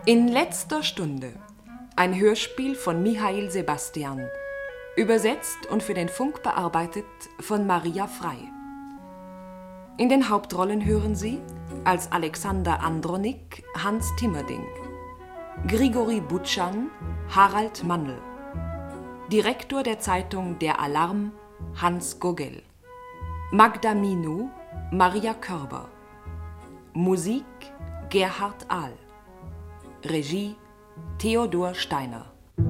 In letzter Stunde. Ein Hörspiel von Michael Sebastian. Übersetzt und für den Funk bearbeitet von Maria Frei. In den Hauptrollen hören Sie als Alexander Andronik Hans Timmerding, Grigori Butschan Harald Mandl, Direktor der Zeitung Der Alarm Hans Gogel, Magda Minou Maria Körber, Musik Gerhard Ahl, Regie Theodor Steiner.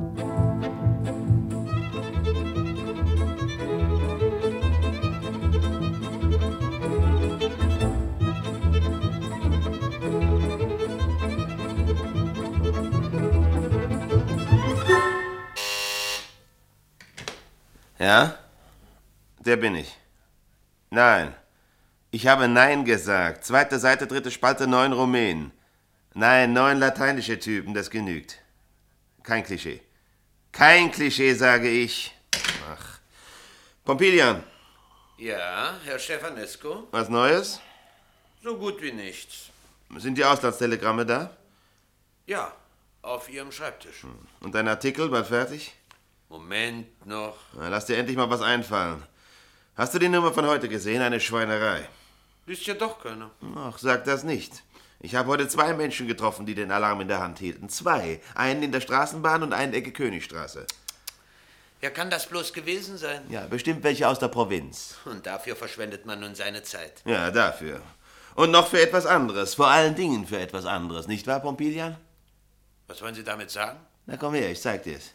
Ja? Der bin ich. Nein. Ich habe Nein gesagt. 2. Seite, 3. Spalte, 9 Rumänen. Nein, 9 lateinische Typen, das genügt. Kein Klischee. Kein Klischee, sage ich. Ach. Pompilian. Ja, Herr Stefanescu? Was Neues? So gut wie nichts. Sind die Auslandstelegramme da? Ja, auf Ihrem Schreibtisch. Und dein Artikel, bald fertig? Moment noch. Na, lass dir endlich mal was einfallen. Hast du die Nummer von heute gesehen? Eine Schweinerei. Liest ja doch keiner. Ach, sag das nicht. Ich habe heute 2 Menschen getroffen, die den Alarm in der Hand hielten. 2. Einen in der Straßenbahn und einen Ecke Königstraße. Wer kann das bloß gewesen sein? Ja, bestimmt welche aus der Provinz. Und dafür verschwendet man nun seine Zeit. Ja, dafür. Und noch für etwas anderes. Vor allen Dingen für etwas anderes. Nicht wahr, Pompilian? Was wollen Sie damit sagen? Na komm her, ich zeig dir's.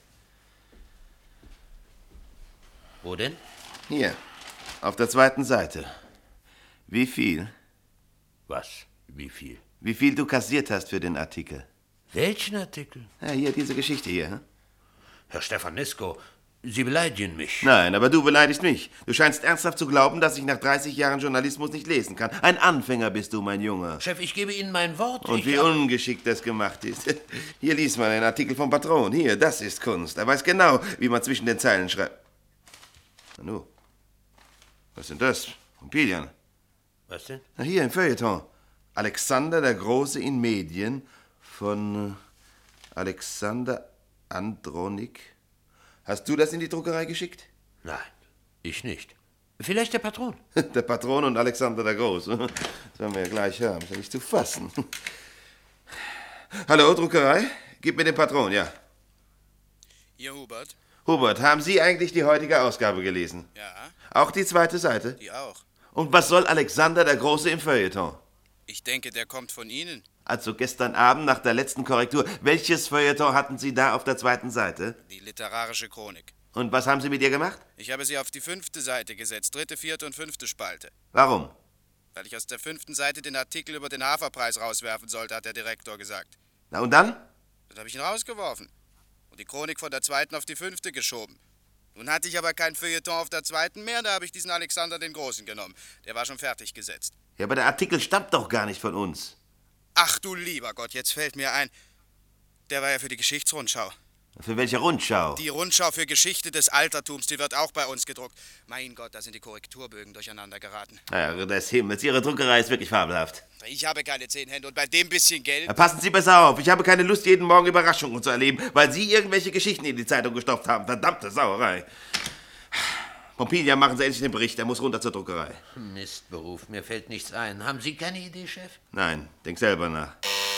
Wo denn? Hier, auf der 2. Seite. Wie viel? Was? Wie viel? Wie viel du kassiert hast für den Artikel. Welchen Artikel? Ja, hier, diese Geschichte hier. Hm? Herr Stefanescu, Sie beleidigen mich. Nein, aber du beleidigst mich. Du scheinst ernsthaft zu glauben, dass ich nach 30 Jahren Journalismus nicht lesen kann. Ein Anfänger bist du, mein Junge. Chef, ich gebe Ihnen mein Wort. Und wie ungeschickt das gemacht ist. Hier liest man einen Artikel vom Patron. Hier, das ist Kunst. Er weiß genau, wie man zwischen den Zeilen schreibt. Nanu, was sind das? Pompilian. Was denn? Na, hier im Feuilleton. Alexander der Große in Medien von Alexander Andronik. Hast du das in die Druckerei geschickt? Nein, ich nicht. Vielleicht der Patron. Der Patron und Alexander der Große. Das werden wir ja gleich haben. Ist ja nicht zu fassen. Hallo, Druckerei? Gib mir den Patron, ja. Ihr Hubert? Hubert, haben Sie eigentlich die heutige Ausgabe gelesen? Ja. Auch die 2. Seite? Die auch. Und was soll Alexander der Große im Feuilleton? Ich denke, der kommt von Ihnen. Also gestern Abend nach der letzten Korrektur. Welches Feuilleton hatten Sie da auf der 2. Seite? Die literarische Chronik. Und was haben Sie mit ihr gemacht? Ich habe sie auf die 5. Seite gesetzt, 3., 4. und 5. Spalte. Warum? Weil ich aus der 5. Seite den Artikel über den Haferpreis rauswerfen sollte, hat der Direktor gesagt. Na und dann? Dann habe ich ihn rausgeworfen. Und die Chronik von der 2. auf die 5. geschoben. Nun hatte ich aber kein Feuilleton auf der 2. mehr, da habe ich diesen Alexander den Großen genommen. Der war schon fertig gesetzt. Ja, aber der Artikel stammt doch gar nicht von uns. Ach du lieber Gott, jetzt fällt mir ein. Der war ja für die Geschichtsrundschau. Für welche Rundschau? Die Rundschau für Geschichte des Altertums, die wird auch bei uns gedruckt. Mein Gott, da sind die Korrekturbögen durcheinander geraten. Herr des Himmels, Ihre Druckerei ist wirklich fabelhaft. Ich habe keine 10 Hände und bei dem bisschen Geld... Ja, passen Sie besser auf. Ich habe keine Lust, jeden Morgen Überraschungen zu erleben, weil Sie irgendwelche Geschichten in die Zeitung gestopft haben. Verdammte Sauerei. Pompilian, machen Sie endlich den Bericht. Er muss runter zur Druckerei. Mistberuf, mir fällt nichts ein. Haben Sie keine Idee, Chef? Nein, denk selber nach.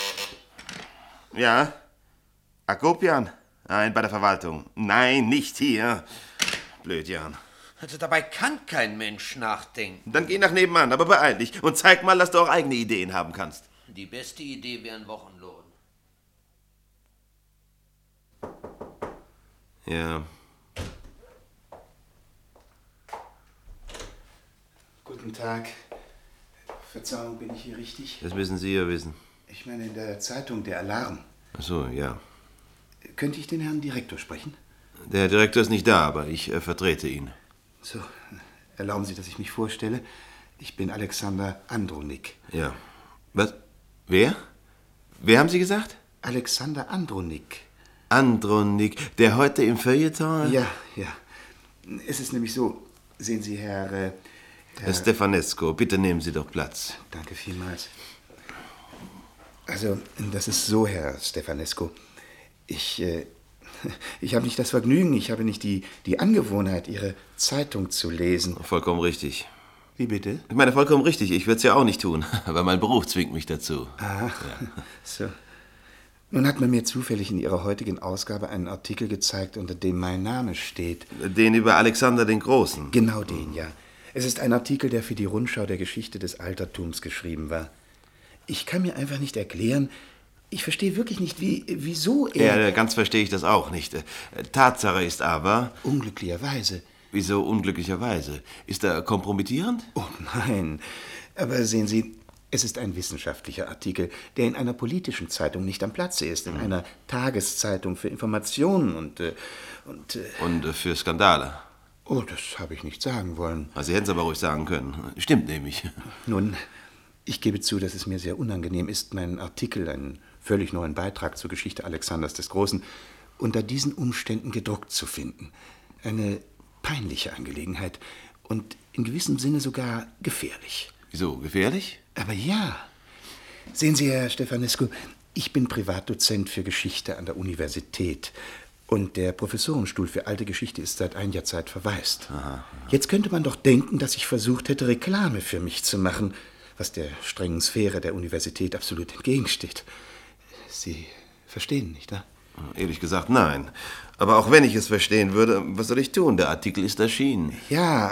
Ja? Akopian? Nein, bei der Verwaltung. Nein, nicht hier. Blöd, Jan. Also dabei kann kein Mensch nachdenken. Dann geh nach nebenan, aber beeil dich und zeig mal, dass du auch eigene Ideen haben kannst. Die beste Idee wäre ein Wochenlohn. Ja. Guten Tag. Verzeihung, bin ich hier richtig? Das müssen Sie ja wissen. Ich meine, in der Zeitung Der Alarm. Ach so, ja. Könnte ich den Herrn Direktor sprechen? Der Direktor ist nicht da, aber ich vertrete ihn. So, erlauben Sie, dass ich mich vorstelle. Ich bin Alexander Andronik. Ja. Was? Wer? Wer haben Sie gesagt? Alexander Andronik. Andronik, der heute im Feuilleton... Ja. Es ist nämlich so, sehen Sie, Herr Stefanescu, bitte nehmen Sie doch Platz. Danke vielmals. Also, das ist so, Herr Stefanescu. Ich habe nicht das Vergnügen, ich habe nicht die Angewohnheit, Ihre Zeitung zu lesen. Vollkommen richtig. Wie bitte? Ich meine, vollkommen richtig. Ich würde es ja auch nicht tun, aber mein Beruf zwingt mich dazu. Ah, so. Nun hat man mir zufällig in Ihrer heutigen Ausgabe einen Artikel gezeigt, unter dem mein Name steht. Den über Alexander den Großen? Genau den, ja. Es ist ein Artikel, der für die Rundschau der Geschichte des Altertums geschrieben war. Ich kann mir einfach nicht erklären, ich verstehe wirklich nicht, wieso er... Ja, ganz verstehe ich das auch nicht. Tatsache ist aber... Unglücklicherweise. Wieso unglücklicherweise? Ist er kompromittierend? Oh nein, aber sehen Sie, es ist ein wissenschaftlicher Artikel, der in einer politischen Zeitung nicht am Platze ist, in einer Tageszeitung für Informationen und für Skandale. Oh, das habe ich nicht sagen wollen. Also Sie hätten es aber ruhig sagen können. Stimmt nämlich. Nun, ich gebe zu, dass es mir sehr unangenehm ist, meinen Artikel, einen völlig neuen Beitrag zur Geschichte Alexanders des Großen, unter diesen Umständen gedruckt zu finden. Eine peinliche Angelegenheit und in gewissem Sinne sogar gefährlich. Wieso, gefährlich? Aber ja. Sehen Sie, Herr Stefanescu, ich bin Privatdozent für Geschichte an der Universität und der Professorenstuhl für alte Geschichte ist seit einiger Zeit verwaist. Aha. Jetzt könnte man doch denken, dass ich versucht hätte, Reklame für mich zu machen, was der strengen Sphäre der Universität absolut entgegensteht. Sie verstehen, nicht wahr? Ehrlich gesagt, nein. Aber auch wenn ich es verstehen würde, was soll ich tun? Der Artikel ist erschienen. Ja,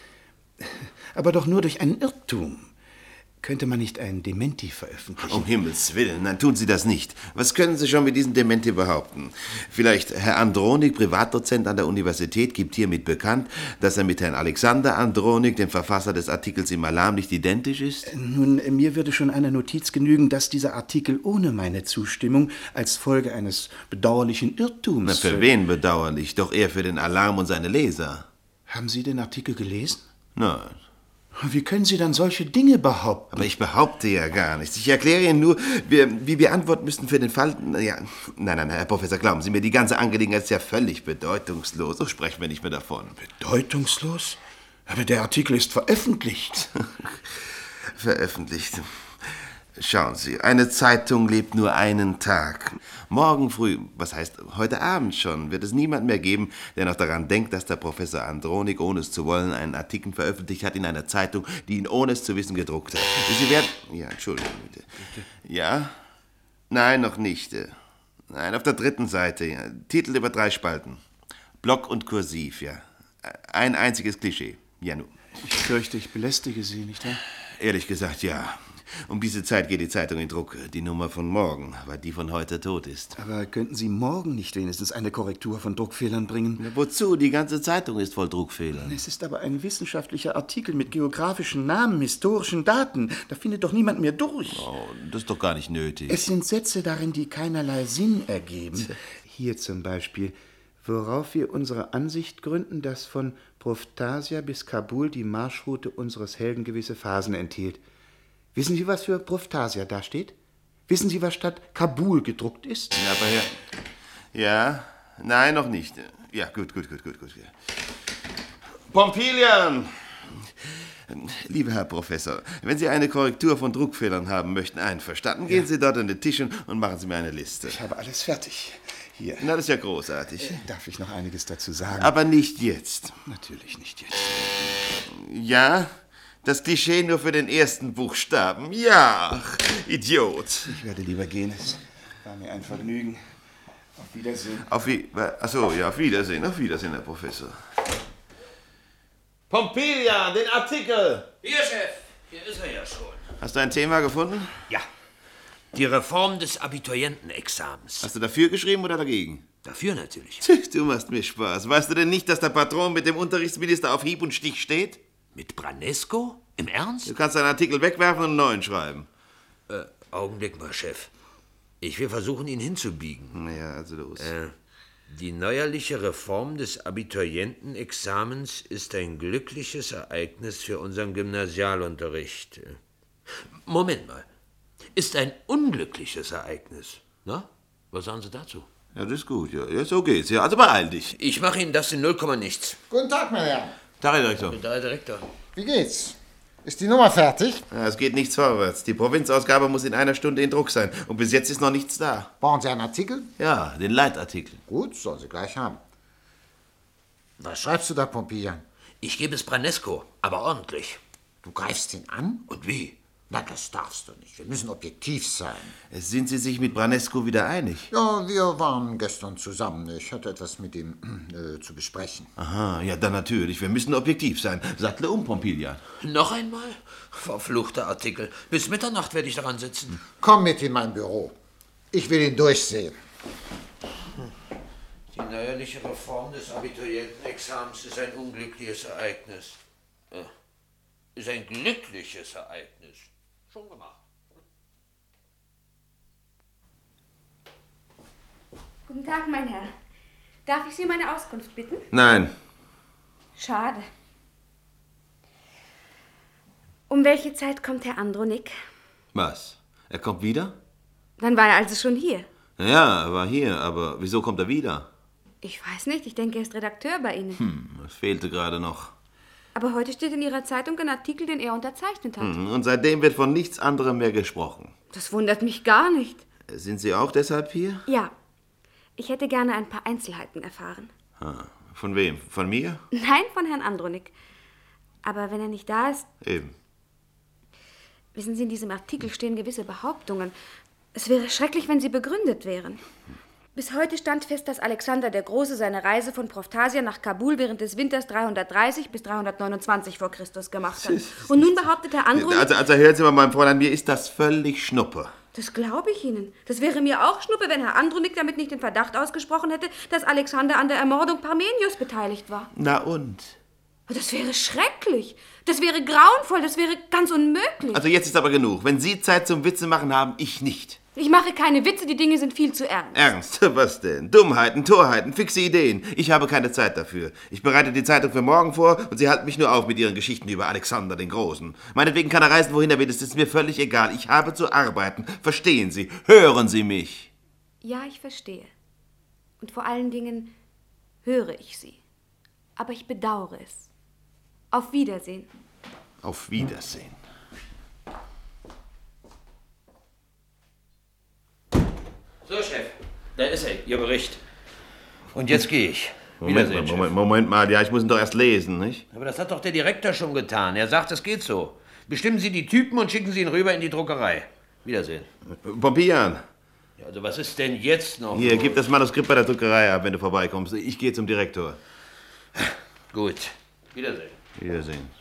aber doch nur durch einen Irrtum. Könnte man nicht ein Dementi veröffentlichen? Um Himmels Willen, nein, tun Sie das nicht. Was können Sie schon mit diesem Dementi behaupten? Vielleicht Herr Andronik, Privatdozent an der Universität, gibt hiermit bekannt, dass er mit Herrn Alexander Andronik, dem Verfasser des Artikels im Alarm, nicht identisch ist? Nun, mir würde schon eine Notiz genügen, dass dieser Artikel ohne meine Zustimmung als Folge eines bedauerlichen Irrtums... Na, für wen bedauerlich? Doch eher für den Alarm und seine Leser. Haben Sie den Artikel gelesen? Nein. Wie können Sie dann solche Dinge behaupten? Aber ich behaupte ja gar nichts. Ich erkläre Ihnen nur, wie wir antworten müssten für den Fall... Ja, nein, Herr Professor, glauben Sie mir, die ganze Angelegenheit ist ja völlig bedeutungslos. So sprechen wir nicht mehr davon. Bedeutungslos? Aber der Artikel ist veröffentlicht. Veröffentlicht. Schauen Sie, eine Zeitung lebt nur einen Tag. Morgen früh, was heißt heute Abend schon, wird es niemand mehr geben, der noch daran denkt, dass der Professor Andronik, ohne es zu wollen, einen Artikel veröffentlicht hat in einer Zeitung, die ihn ohne es zu wissen gedruckt hat. Sie werden... Ja, Entschuldigung, bitte. Ja? Nein, noch nicht. Nein, auf der 3. Seite. Ja. Titel über 3 Spalten. Block und Kursiv, ja. Ein einziges Klischee. Ja, nun. Ich fürchte, ich belästige Sie, nicht wahr? Ehrlich gesagt, ja. Um diese Zeit geht die Zeitung in Druck. Die Nummer von morgen, weil die von heute tot ist. Aber könnten Sie morgen nicht wenigstens eine Korrektur von Druckfehlern bringen? Ja, wozu? Die ganze Zeitung ist voll Druckfehlern. Es ist aber ein wissenschaftlicher Artikel mit geografischen Namen, historischen Daten. Da findet doch niemand mehr durch. Oh, das ist doch gar nicht nötig. Es sind Sätze darin, die keinerlei Sinn ergeben. Hier zum Beispiel: worauf wir unsere Ansicht gründen, dass von Proftasia bis Kabul die Marschroute unseres Helden gewisse Phasen enthielt. Wissen Sie, was für Proftasia da steht? Wissen Sie, was statt Kabul gedruckt ist? Ja, aber ja, nein, noch nicht. Ja, gut. Pompilian! Lieber Herr Professor, wenn Sie eine Korrektur von Druckfehlern haben möchten, einverstanden, gehen Sie dort an den Tisch und machen Sie mir eine Liste. Ich habe alles fertig. Hier. Na, das ist ja großartig. Darf ich noch einiges dazu sagen? Aber nicht jetzt. Natürlich nicht jetzt. Ja? Das Klischee nur für den ersten Buchstaben. Ja, Idiot. Ich werde lieber gehen. Es war mir ein Vergnügen. Auf Wiedersehen. Auf Wiedersehen. Auf Wiedersehen, Herr Professor. Pompilian, den Artikel! Hier, Chef. Hier ist er ja schon. Hast du ein Thema gefunden? Ja. Die Reform des Abiturientenexamens. Hast du dafür geschrieben oder dagegen? Dafür natürlich. Du machst mir Spaß. Weißt du denn nicht, dass der Patron mit dem Unterrichtsminister auf Hieb und Stich steht? Mit Branesco? Im Ernst? Du kannst deinen Artikel wegwerfen und einen neuen schreiben. Augenblick mal, Chef. Ich will versuchen, ihn hinzubiegen. Naja, also los. Die neuerliche Reform des Abiturientenexamens ist ein glückliches Ereignis für unseren Gymnasialunterricht. Moment mal. Ist ein unglückliches Ereignis. Na? Was sagen Sie dazu? Ja, das ist gut. Ja, so geht's. Ja, also beeil dich. Ich mache Ihnen das in 0, nichts. Guten Tag, meine Herren. Tag, Herr Direktor. Da, Herr Direktor. Wie geht's? Ist die Nummer fertig? Ja, es geht nichts vorwärts. Die Provinzausgabe muss in einer Stunde in Druck sein. Und bis jetzt ist noch nichts da. Brauchen Sie einen Artikel? Ja, den Leitartikel. Gut, sollen Sie gleich haben. Was schreibst du da, Pompeian? Ich gebe es Branesco, aber ordentlich. Du greifst ihn an? Und wie? Na, das darfst du nicht. Wir müssen objektiv sein. Sind Sie sich mit Branesco wieder einig? Ja, wir waren gestern zusammen. Ich hatte etwas mit ihm zu besprechen. Aha, ja, dann natürlich. Wir müssen objektiv sein. Sattle um, Pompilian. Noch einmal? Verfluchter Artikel. Bis Mitternacht werde ich daran sitzen. Komm mit in mein Büro. Ich will ihn durchsehen. Die neuerliche Reform des Abiturientenexamens ist ein unglückliches Ereignis. Ist ein glückliches Ereignis. Schon gemacht. Guten Tag, mein Herr. Darf ich Sie um eine Auskunft bitten? Nein. Schade. Um welche Zeit kommt Herr Andronik? Was? Er kommt wieder? Dann war er also schon hier. Ja, er war hier, aber wieso kommt er wieder? Ich weiß nicht, ich denke, er ist Redakteur bei Ihnen. Es fehlte gerade noch. Aber heute steht in Ihrer Zeitung ein Artikel, den er unterzeichnet hat. Und seitdem wird von nichts anderem mehr gesprochen. Das wundert mich gar nicht. Sind Sie auch deshalb hier? Ja, ich hätte gerne ein paar Einzelheiten erfahren. Von wem? Von mir? Nein, von Herrn Andronik. Aber wenn er nicht da ist... Eben. Wissen Sie, in diesem Artikel stehen gewisse Behauptungen. Es wäre schrecklich, wenn sie begründet wären. Bis heute stand fest, dass Alexander der Große seine Reise von Proftasia nach Kabul während des Winters 330 bis 329 vor Christus gemacht hat. Und nun behauptet Herr Andronik... Also hören Sie mal, mein Fräulein, mir ist das völlig Schnuppe. Das glaube ich Ihnen. Das wäre mir auch Schnuppe, wenn Herr Andronik damit nicht den Verdacht ausgesprochen hätte, dass Alexander an der Ermordung Parmenius beteiligt war. Na und? Das wäre schrecklich. Das wäre grauenvoll. Das wäre ganz unmöglich. Also jetzt ist aber genug. Wenn Sie Zeit zum Witze machen haben, ich nicht. Ich mache keine Witze, die Dinge sind viel zu ernst. Ernst? Was denn? Dummheiten, Torheiten, fixe Ideen. Ich habe keine Zeit dafür. Ich bereite die Zeitung für morgen vor und Sie halten mich nur auf mit Ihren Geschichten über Alexander den Großen. Meinetwegen kann er reisen, wohin er will. Das ist mir völlig egal. Ich habe zu arbeiten. Verstehen Sie? Hören Sie mich. Ja, ich verstehe. Und vor allen Dingen höre ich Sie. Aber ich bedauere es. Auf Wiedersehen. Auf Wiedersehen. So, Chef, da ist er, Ihr Bericht. Und jetzt gehe ich. Wiedersehen, Chef. Moment mal, ja, ich muss ihn doch erst lesen, nicht? Aber das hat doch der Direktor schon getan. Er sagt, es geht so. Bestimmen Sie die Typen und schicken Sie ihn rüber in die Druckerei. Wiedersehen. Pompeian. Ja, also was ist denn jetzt noch? Hier, gib das Manuskript bei der Druckerei ab, wenn du vorbeikommst. Ich gehe zum Direktor. Gut. Wiedersehen. Wiedersehen.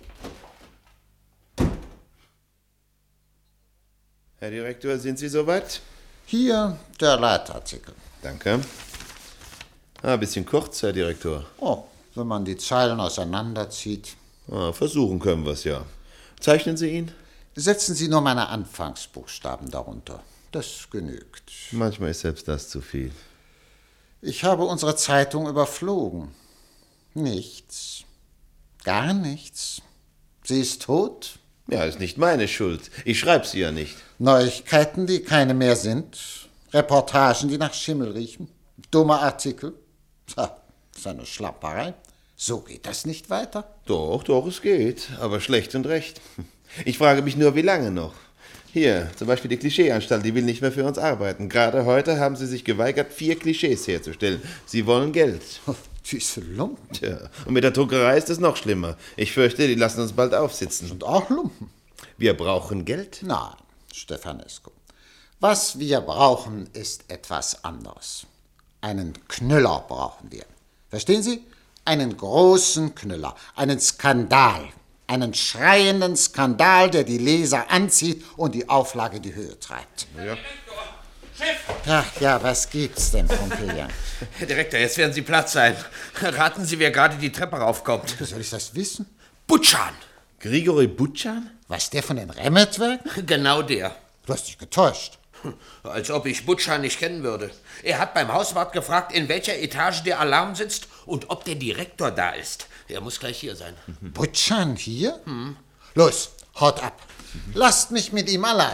Herr Direktor, sind Sie soweit? Hier der Leitartikel. Danke. Ein bisschen kurz, Herr Direktor. Oh, wenn man die Zeilen auseinanderzieht. Versuchen können wir es ja. Zeichnen Sie ihn? Setzen Sie nur meine Anfangsbuchstaben darunter. Das genügt. Manchmal ist selbst das zu viel. Ich habe unsere Zeitung überflogen. Nichts. Gar nichts. Sie ist tot. Ja, ist nicht meine Schuld. Ich schreibe sie ja nicht. Neuigkeiten, die keine mehr sind. Reportagen, die nach Schimmel riechen. Dumme Artikel. Das ist eine Schlapperei. So geht das nicht weiter. Doch, es geht. Aber schlecht und recht. Ich frage mich nur, wie lange noch? Hier, zum Beispiel die Klischeeanstalt, die will nicht mehr für uns arbeiten. Gerade heute haben sie sich geweigert, 4 Klischees herzustellen. Sie wollen Geld. Diese Lumpen. Tja, und mit der Druckerei ist es noch schlimmer. Ich fürchte, die lassen uns bald aufsitzen. Sind auch Lumpen. Wir brauchen Geld? Nein, Stefanesco. Was wir brauchen, ist etwas anderes. Einen Knüller brauchen wir. Verstehen Sie? Einen großen Knüller. Einen Skandal. Einen schreienden Skandal, der die Leser anzieht und die Auflage in die Höhe treibt. Ja. Chef! Ach ja, was gibt's denn, Pompeian? Herr Direktor, jetzt werden Sie platt sein. Raten Sie, wer gerade die Treppe raufkommt. Wie soll ich das wissen? Butschan! Grigori Butschan? Was, der von den Remmetwerken? Genau der. Du hast dich getäuscht. Als ob ich Butschan nicht kennen würde. Er hat beim Hauswart gefragt, in welcher Etage der Alarm sitzt und ob der Direktor da ist. Er muss gleich hier sein. Butschan hier? Los, haut ab. Lasst mich mit ihm allein.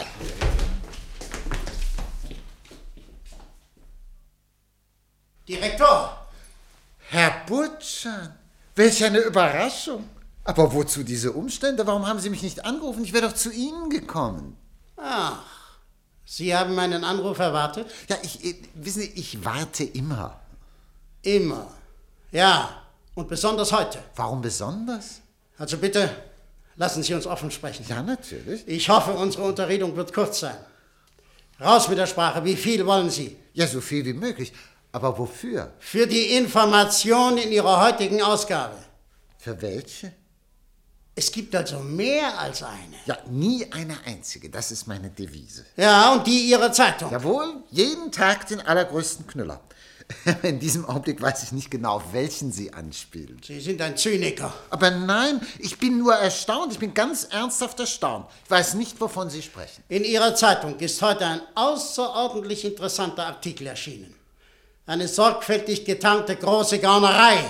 Direktor! Herr Butschan, welch eine Überraschung. Aber wozu diese Umstände? Warum haben Sie mich nicht angerufen? Ich wäre doch zu Ihnen gekommen. Ach, Sie haben meinen Anruf erwartet? Ja, wissen Sie, ich warte immer. Immer. Ja, und besonders heute. Warum besonders? Also bitte, lassen Sie uns offen sprechen. Ja, natürlich. Ich hoffe, unsere Unterredung wird kurz sein. Raus mit der Sprache. Wie viel wollen Sie? Ja, so viel wie möglich. Aber wofür? Für die Information in Ihrer heutigen Ausgabe. Für welche? Es gibt also mehr als eine. Ja, nie eine einzige. Das ist meine Devise. Ja, und die Ihrer Zeitung. Jawohl, jeden Tag den allergrößten Knüller. In diesem Augenblick weiß ich nicht genau, auf welchen Sie anspielen. Sie sind ein Zyniker. Aber nein, ich bin nur erstaunt. Ich bin ganz ernsthaft erstaunt. Ich weiß nicht, wovon Sie sprechen. In Ihrer Zeitung ist heute ein außerordentlich interessanter Artikel erschienen. Eine sorgfältig getarnte große Gaunerei.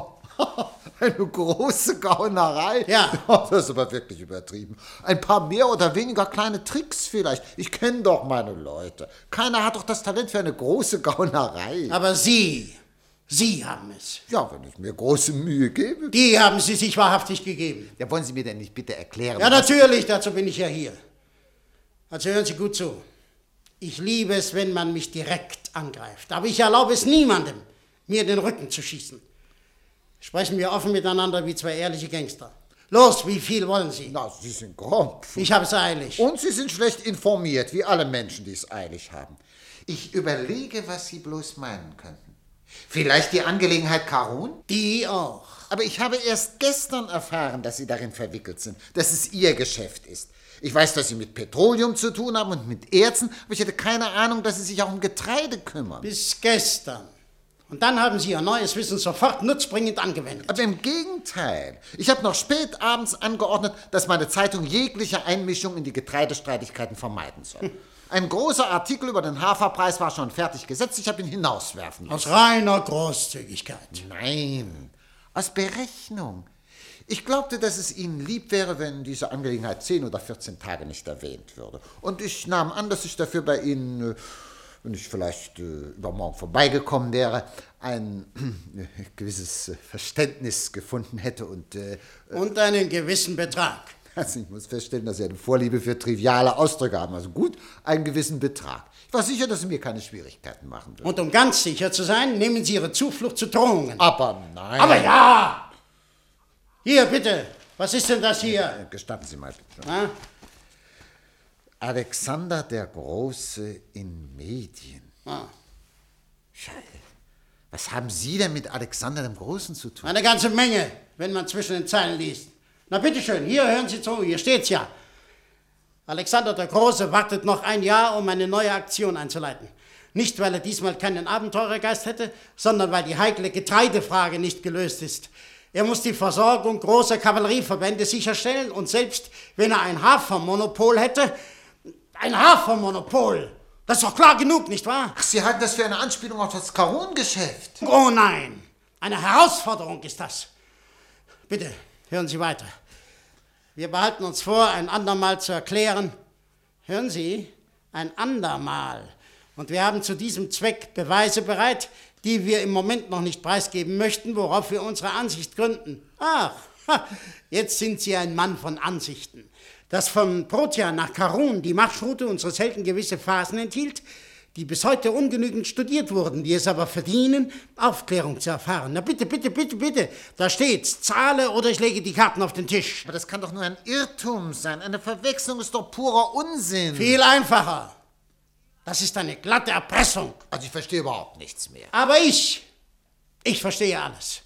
Eine große Gaunerei? Ja. Das ist aber wirklich übertrieben. Ein paar mehr oder weniger kleine Tricks vielleicht. Ich kenne doch meine Leute. Keiner hat doch das Talent für eine große Gaunerei. Aber Sie haben es. Ja, wenn ich mir große Mühe gebe. Die haben Sie sich wahrhaftig gegeben. Ja, wollen Sie mir denn nicht bitte erklären? Ja, natürlich, dazu bin ich ja hier. Also hören Sie gut zu. Ich liebe es, wenn man mich direkt angreift. Aber ich erlaube es niemandem, mir in den Rücken zu schießen. Sprechen wir offen miteinander wie zwei ehrliche Gangster. Los, wie viel wollen Sie? Na, Sie sind grob. Ich habe es eilig. Und Sie sind schlecht informiert, wie alle Menschen, die es eilig haben. Ich überlege, was Sie bloß meinen könnten. Vielleicht die Angelegenheit Karun? Die auch. Aber ich habe erst gestern erfahren, dass Sie darin verwickelt sind, dass es Ihr Geschäft ist. Ich weiß, dass Sie mit Petroleum zu tun haben und mit Erzen, aber ich hatte keine Ahnung, dass Sie sich auch um Getreide kümmern. Bis gestern. Und dann haben Sie Ihr neues Wissen sofort nutzbringend angewendet. Aber im Gegenteil. Ich habe noch spät abends angeordnet, dass meine Zeitung jegliche Einmischung in die Getreidestreitigkeiten vermeiden soll. Ein großer Artikel über den Haferpreis war schon fertig gesetzt. Ich habe ihn hinauswerfen müssen. Aus reiner Großzügigkeit. Nein, aus Berechnung. Ich glaubte, dass es Ihnen lieb wäre, wenn diese Angelegenheit 10 oder 14 Tage nicht erwähnt würde. Und ich nahm an, dass ich dafür bei Ihnen, wenn ich vielleicht übermorgen vorbeigekommen wäre, ein gewisses Verständnis gefunden hätte und einen gewissen Betrag. Also ich muss feststellen, dass Sie eine Vorliebe für triviale Ausdrücke haben. Also gut, einen gewissen Betrag. Ich war sicher, dass Sie mir keine Schwierigkeiten machen würden. Und um ganz sicher zu sein, nehmen Sie Ihre Zuflucht zu Drohungen. Aber nein. Aber ja! Hier, bitte. Was ist denn das hier? Gestatten Sie mal bitte. Na? Alexander der Große in Medien. Ah. Scheiße. Was haben Sie denn mit Alexander dem Großen zu tun? Eine ganze Menge, wenn man zwischen den Zeilen liest. Na bitteschön, hier hören Sie zu, hier steht's ja. Alexander der Große wartet noch ein Jahr, um eine neue Aktion einzuleiten. Nicht, weil er diesmal keinen Abenteurergeist hätte, sondern weil die heikle Getreidefrage nicht gelöst ist. Er muss die Versorgung großer Kavallerieverbände sicherstellen und selbst wenn er ein Hafermonopol hätte, ein Hafermonopol, das ist doch klar genug, nicht wahr? Ach, Sie halten das für eine Anspielung auf das Karun-Geschäft. Oh nein, eine Herausforderung ist das. Bitte, hören Sie weiter. Wir behalten uns vor, ein andermal zu erklären. Hören Sie, ein andermal. Und wir haben zu diesem Zweck Beweise bereit, die wir im Moment noch nicht preisgeben möchten, worauf wir unsere Ansicht gründen. Ach, jetzt sind Sie ein Mann von Ansichten. Dass von Protia nach Karun die Marschroute unseres Helden gewisse Phasen enthielt, die bis heute ungenügend studiert wurden, die es aber verdienen, Aufklärung zu erfahren. Na bitte, bitte, bitte, bitte, da steht's, zahle oder ich lege die Karten auf den Tisch. Aber das kann doch nur ein Irrtum sein. Eine Verwechslung ist doch purer Unsinn. Viel einfacher. Das ist eine glatte Erpressung. Also ich verstehe überhaupt nichts mehr. Aber ich verstehe alles.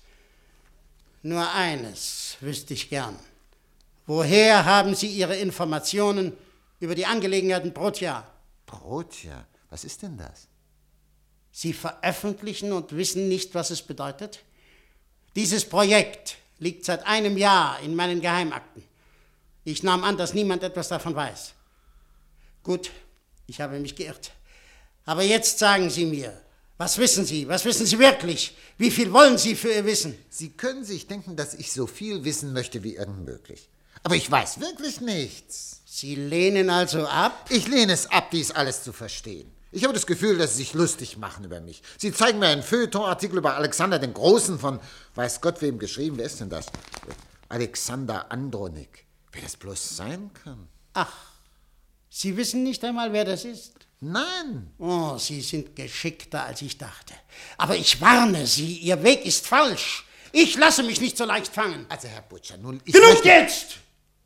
Nur eines wüsste ich gern. Woher haben Sie Ihre Informationen über die Angelegenheiten Protia? Protia? Was ist denn das? Sie veröffentlichen und wissen nicht, was es bedeutet? Dieses Projekt liegt seit einem Jahr in meinen Geheimakten. Ich nahm an, dass niemand etwas davon weiß. Gut, ich habe mich geirrt. Aber jetzt sagen Sie mir, was wissen Sie? Was wissen Sie wirklich? Wie viel wollen Sie für Ihr Wissen? Sie können sich denken, dass ich so viel wissen möchte wie irgend möglich. Aber ich weiß wirklich nichts. Sie lehnen also ab? Ich lehne es ab, dies alles zu verstehen. Ich habe das Gefühl, dass Sie sich lustig machen über mich. Sie zeigen mir einen Feuilleton-Artikel über Alexander den Großen von weiß Gott wem geschrieben. Wer ist denn das? Alexander Andronik. Wer das bloß sein kann? Ach, Sie wissen nicht einmal, wer das ist? Nein. Oh, Sie sind geschickter, als ich dachte. Aber ich warne Sie, Ihr Weg ist falsch. Ich lasse mich nicht so leicht fangen. Also, Herr Butcher, nun... Genug jetzt!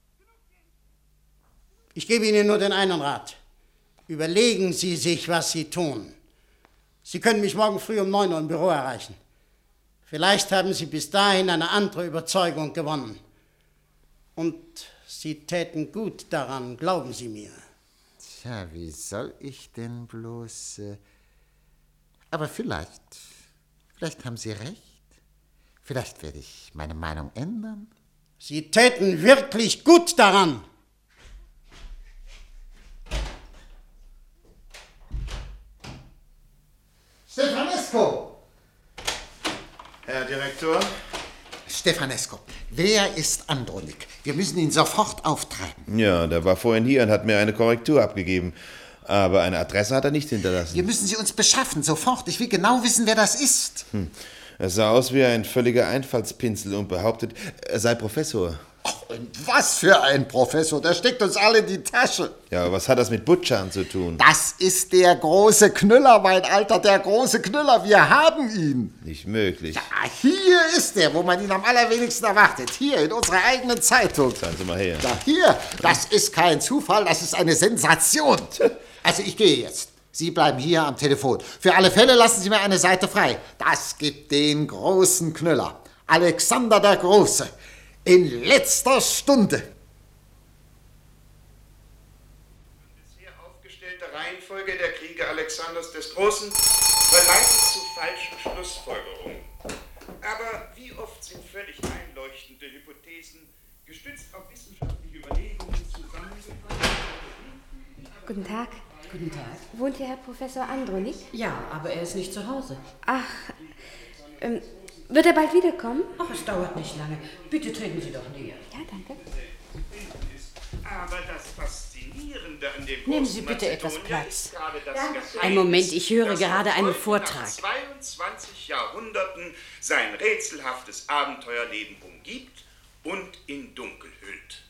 Ich gebe Ihnen nur den einen Rat. Überlegen Sie sich, was Sie tun. Sie können mich morgen früh um 9 Uhr im Büro erreichen. Vielleicht haben Sie bis dahin eine andere Überzeugung gewonnen. Und Sie täten gut daran, glauben Sie mir. Tja, wie soll ich denn bloß... Aber vielleicht haben Sie recht. Vielleicht werde ich meine Meinung ändern. Sie täten wirklich gut daran. Stefanesco! Herr Direktor? Stefanesco, wer ist Andronik? Wir müssen ihn sofort auftreiben. Ja, der war vorhin hier und hat mir eine Korrektur abgegeben. Aber eine Adresse hat er nicht hinterlassen. Wir müssen sie uns beschaffen, sofort. Ich will genau wissen, wer das ist. Er sah aus wie ein völliger Einfallspinsel und behauptet, er sei Professor. Ach, und was für ein Professor, der steckt uns alle in die Tasche. Ja, aber was hat das mit Butschan zu tun? Das ist der große Knüller, mein Alter, der große Knüller. Wir haben ihn. Nicht möglich. Ja, hier ist er, wo man ihn am allerwenigsten erwartet. Hier, in unserer eigenen Zeitung. Sagen Sie mal her. Ja, hier, das ist kein Zufall, das ist eine Sensation. Also ich gehe jetzt. Sie bleiben hier am Telefon. Für alle Fälle lassen Sie mir eine Seite frei. Das gibt den großen Knüller. Alexander der Große. In letzter Stunde. Die bisher aufgestellte Reihenfolge der Kriege Alexanders des Großen verleitet zu falschen Schlussfolgerungen. Aber wie oft sind völlig einleuchtende Hypothesen, gestützt auf wissenschaftliche Überlegungen, zusammengefasst? Guten Tag. Guten Tag. Wohnt hier Herr Professor Andronik? Ja, aber er ist nicht zu Hause. Ach, wird er bald wiederkommen? Ach, es dauert nicht lange. Bitte treten Sie doch näher. Ja, danke. Aber das Faszinierende an dem Nehmen Sie bitte etwas Platz. Einen Moment, ich höre gerade einen Vortrag. Nach 22 Jahrhunderten sein rätselhaftes Abenteuerleben umgibt und in Dunkel hüllt.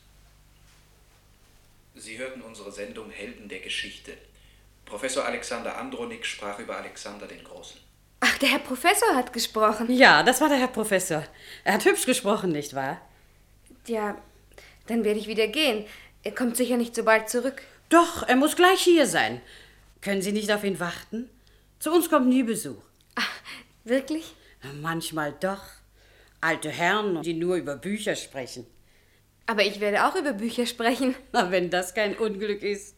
Sie hörten unsere Sendung Helden der Geschichte. Professor Alexander Andronik sprach über Alexander den Großen. Ach, der Herr Professor hat gesprochen. Ja, das war der Herr Professor. Er hat hübsch gesprochen, nicht wahr? Ja, dann werde ich wieder gehen. Er kommt sicher nicht so bald zurück. Doch, er muss gleich hier sein. Können Sie nicht auf ihn warten? Zu uns kommt nie Besuch. Ach, wirklich? Manchmal doch. Alte Herren, die nur über Bücher sprechen. Aber ich werde auch über Bücher sprechen. Na, wenn das kein Unglück ist.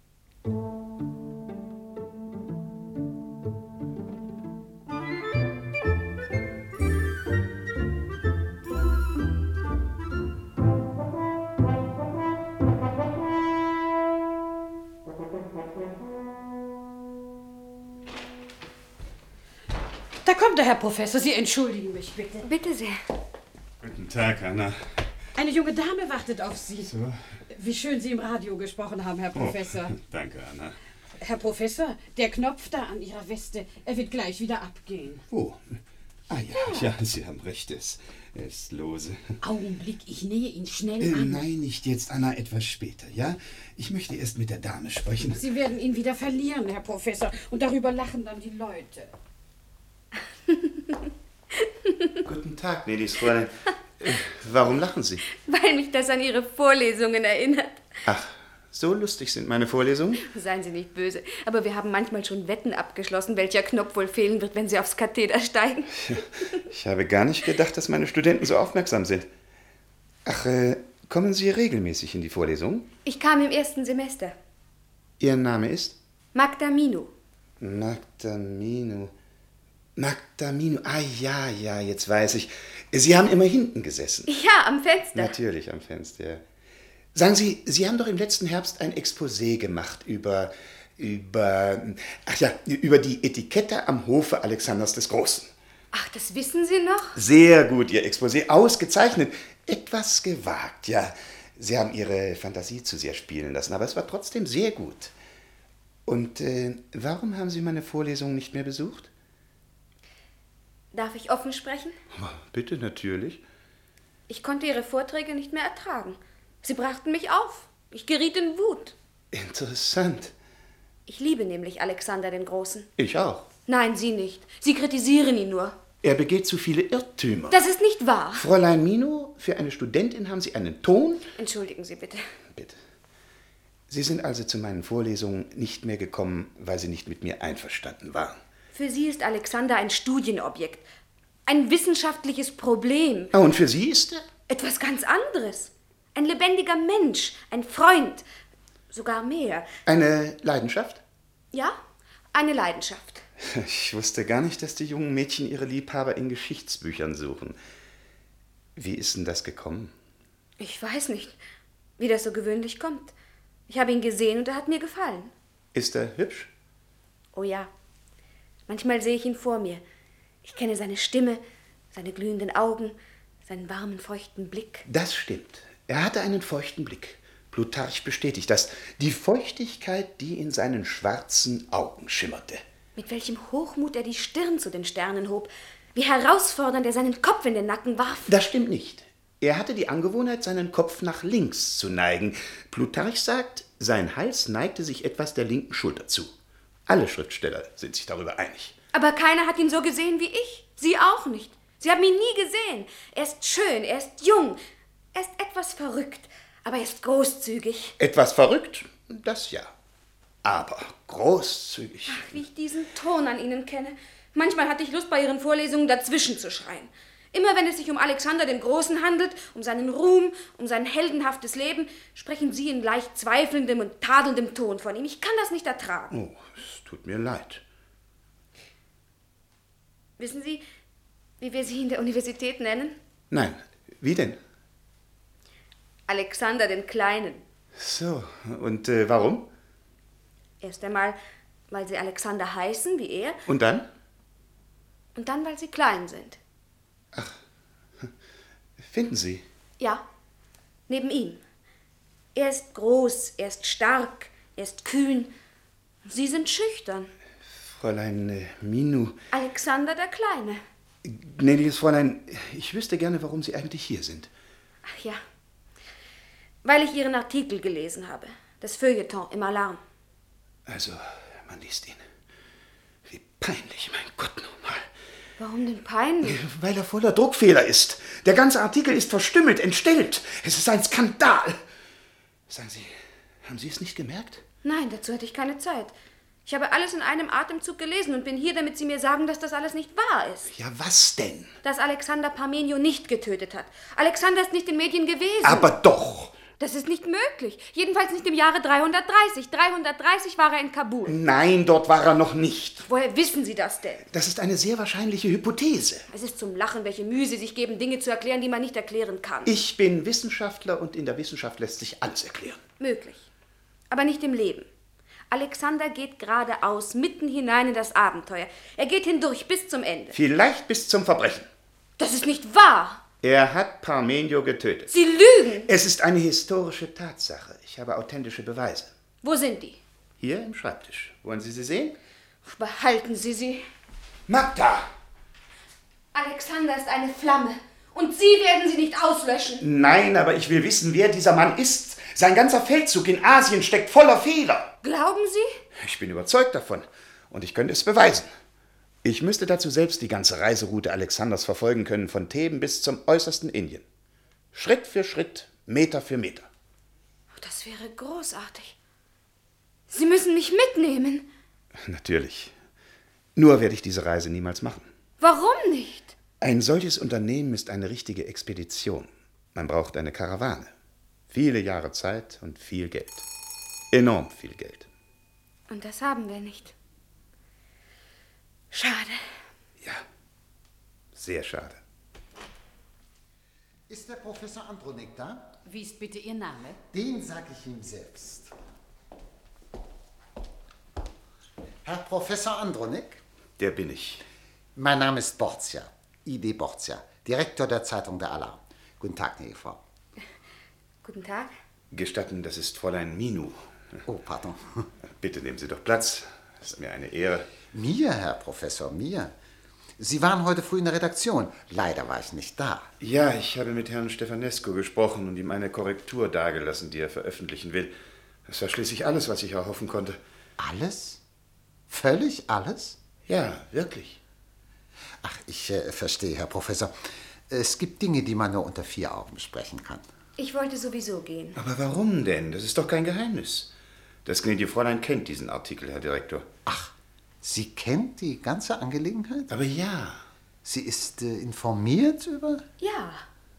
Da kommt der Herr Professor. Sie entschuldigen mich, bitte. Bitte sehr. Guten Tag, Anna. Eine junge Dame wartet auf Sie. So. Wie schön Sie im Radio gesprochen haben, Herr Professor. Oh, danke, Anna. Herr Professor, der Knopf da an Ihrer Weste, er wird gleich wieder abgehen. Oh. Ah ja, Sie haben recht, es ist lose. Augenblick, ich nähe ihn schnell an. Nein, nicht jetzt, Anna, etwas später, ja? Ich möchte erst mit der Dame sprechen. Sie werden ihn wieder verlieren, Herr Professor, und darüber lachen dann die Leute. Guten Tag, gnädiges Fräulein. Warum lachen Sie? Weil mich das an Ihre Vorlesungen erinnert. Ach, so lustig sind meine Vorlesungen? Seien Sie nicht böse, aber wir haben manchmal schon Wetten abgeschlossen, welcher Knopf wohl fehlen wird, wenn Sie aufs Katheder steigen. Ich habe gar nicht gedacht, dass meine Studenten so aufmerksam sind. Ach, kommen Sie regelmäßig in die Vorlesung? Ich kam im ersten Semester. Ihr Name ist? Magda Minu. Magda Minu. Ah ja, jetzt weiß ich. Sie haben immer hinten gesessen. Ja, am Fenster. Natürlich am Fenster, ja. Sagen Sie, Sie haben doch im letzten Herbst ein Exposé gemacht über die Etikette am Hofe Alexanders des Großen. Ach, das wissen Sie noch? Sehr gut, Ihr Exposé, ausgezeichnet. Etwas gewagt, ja. Sie haben Ihre Fantasie zu sehr spielen lassen, aber es war trotzdem sehr gut. Und warum haben Sie meine Vorlesungen nicht mehr besucht? Darf ich offen sprechen? Bitte, natürlich. Ich konnte Ihre Vorträge nicht mehr ertragen. Sie brachten mich auf. Ich geriet in Wut. Interessant. Ich liebe nämlich Alexander den Großen. Ich auch. Nein, Sie nicht. Sie kritisieren ihn nur. Er begeht zu viele Irrtümer. Das ist nicht wahr. Fräulein Mino, für eine Studentin haben Sie einen Ton? Entschuldigen Sie bitte. Bitte. Sie sind also zu meinen Vorlesungen nicht mehr gekommen, weil Sie nicht mit mir einverstanden waren. Für Sie ist Alexander ein Studienobjekt. Ein wissenschaftliches Problem. Ah, und für Sie ist er? Etwas ganz anderes. Ein lebendiger Mensch. Ein Freund. Sogar mehr. Eine Leidenschaft? Ja, eine Leidenschaft. Ich wusste gar nicht, dass die jungen Mädchen ihre Liebhaber in Geschichtsbüchern suchen. Wie ist denn das gekommen? Ich weiß nicht, wie das so gewöhnlich kommt. Ich habe ihn gesehen und er hat mir gefallen. Ist er hübsch? Oh ja. Manchmal sehe ich ihn vor mir. Ich kenne seine Stimme, seine glühenden Augen, seinen warmen, feuchten Blick. Das stimmt. Er hatte einen feuchten Blick. Plutarch bestätigt das. Die Feuchtigkeit, die in seinen schwarzen Augen schimmerte. Mit welchem Hochmut er die Stirn zu den Sternen hob. Wie herausfordernd er seinen Kopf in den Nacken warf. Das stimmt nicht. Er hatte die Angewohnheit, seinen Kopf nach links zu neigen. Plutarch sagt, sein Hals neigte sich etwas der linken Schulter zu. Alle Schriftsteller sind sich darüber einig. Aber keiner hat ihn so gesehen wie ich. Sie auch nicht. Sie haben ihn nie gesehen. Er ist schön, er ist jung, er ist etwas verrückt, aber er ist großzügig. Etwas verrückt? Das ja. Aber großzügig. Ach, wie ich diesen Ton an Ihnen kenne. Manchmal hatte ich Lust, bei Ihren Vorlesungen dazwischen zu schreien. Immer wenn es sich um Alexander den Großen handelt, um seinen Ruhm, um sein heldenhaftes Leben, sprechen Sie in leicht zweifelndem und tadelndem Ton von ihm. Ich kann das nicht ertragen. Oh, es tut mir leid. Wissen Sie, wie wir Sie in der Universität nennen? Nein, wie denn? Alexander den Kleinen. So, und warum? Erst einmal, weil Sie Alexander heißen, wie er. Und dann? Und dann, weil Sie klein sind. Finden Sie? Ja, neben ihm. Er ist groß, er ist stark, er ist kühn. Sie sind schüchtern. Fräulein Minu. Alexander der Kleine. Gnädiges Fräulein, ich wüsste gerne, warum Sie eigentlich hier sind. Ach ja, weil ich Ihren Artikel gelesen habe. Das Feuilleton im Alarm. Also, man liest ihn. Wie peinlich, mein Gott nochmal. Warum denn peinlich? Weil er voller Druckfehler ist. Der ganze Artikel ist verstümmelt, entstellt. Es ist ein Skandal. Sagen Sie, haben Sie es nicht gemerkt? Nein, dazu hatte ich keine Zeit. Ich habe alles in einem Atemzug gelesen und bin hier, damit Sie mir sagen, dass das alles nicht wahr ist. Ja, was denn? Dass Alexander Parmenio nicht getötet hat. Alexander ist nicht in Medien gewesen. Aber doch. Das ist nicht möglich. Jedenfalls nicht im Jahre 330. 330 war er in Kabul. Nein, dort war er noch nicht. Woher wissen Sie das denn? Das ist eine sehr wahrscheinliche Hypothese. Es ist zum Lachen, welche Mühe Sie sich geben, Dinge zu erklären, die man nicht erklären kann. Ich bin Wissenschaftler und in der Wissenschaft lässt sich alles erklären. Möglich. Aber nicht im Leben. Alexander geht geradeaus, mitten hinein in das Abenteuer. Er geht hindurch bis zum Ende. Vielleicht bis zum Verbrechen. Das ist nicht wahr. Er hat Parmenio getötet. Sie lügen. Es ist eine historische Tatsache. Ich habe authentische Beweise. Wo sind die? Hier im Schreibtisch. Wollen Sie sie sehen? Behalten Sie sie. Magda! Alexander ist eine Flamme. Und Sie werden sie nicht auslöschen. Nein, aber ich will wissen, wer dieser Mann ist. Sein ganzer Feldzug in Asien steckt voller Fehler. Glauben Sie? Ich bin überzeugt davon. Und ich könnte es beweisen. Ich müsste dazu selbst die ganze Reiseroute Alexanders verfolgen können, von Theben bis zum äußersten Indien. Schritt für Schritt, Meter für Meter. Das wäre großartig. Sie müssen mich mitnehmen. Natürlich. Nur werde ich diese Reise niemals machen. Warum nicht? Ein solches Unternehmen ist eine richtige Expedition. Man braucht eine Karawane. Viele Jahre Zeit und viel Geld. Enorm viel Geld. Und das haben wir nicht. Schade. Ja, sehr schade. Ist der Professor Andronik da? Wie ist bitte Ihr Name? Den sag ich ihm selbst. Herr Professor Andronik? Der bin ich. Mein Name ist Borgia, I.D. Borgia, Direktor der Zeitung Der Alarm. Guten Tag, gnädige Frau. Guten Tag. Gestatten, das ist Fräulein Minu. Oh, pardon. Bitte nehmen Sie doch Platz. Das ist mir eine Ehre. Mir, Herr Professor, mir. Sie waren heute früh in der Redaktion. Leider war ich nicht da. Ja, ich habe mit Herrn Stefanescu gesprochen und ihm eine Korrektur dargelassen, die er veröffentlichen will. Das war schließlich alles, was ich erhoffen konnte. Alles? Völlig alles? Ja, wirklich. Ach, ich verstehe, Herr Professor. Es gibt Dinge, die man nur unter 4 Augen besprechen kann. Ich wollte sowieso gehen. Aber warum denn? Das ist doch kein Geheimnis. Das gnädige Fräulein kennt diesen Artikel, Herr Direktor. Ach, Sie kennt die ganze Angelegenheit? Aber ja. Sie ist informiert über... Ja.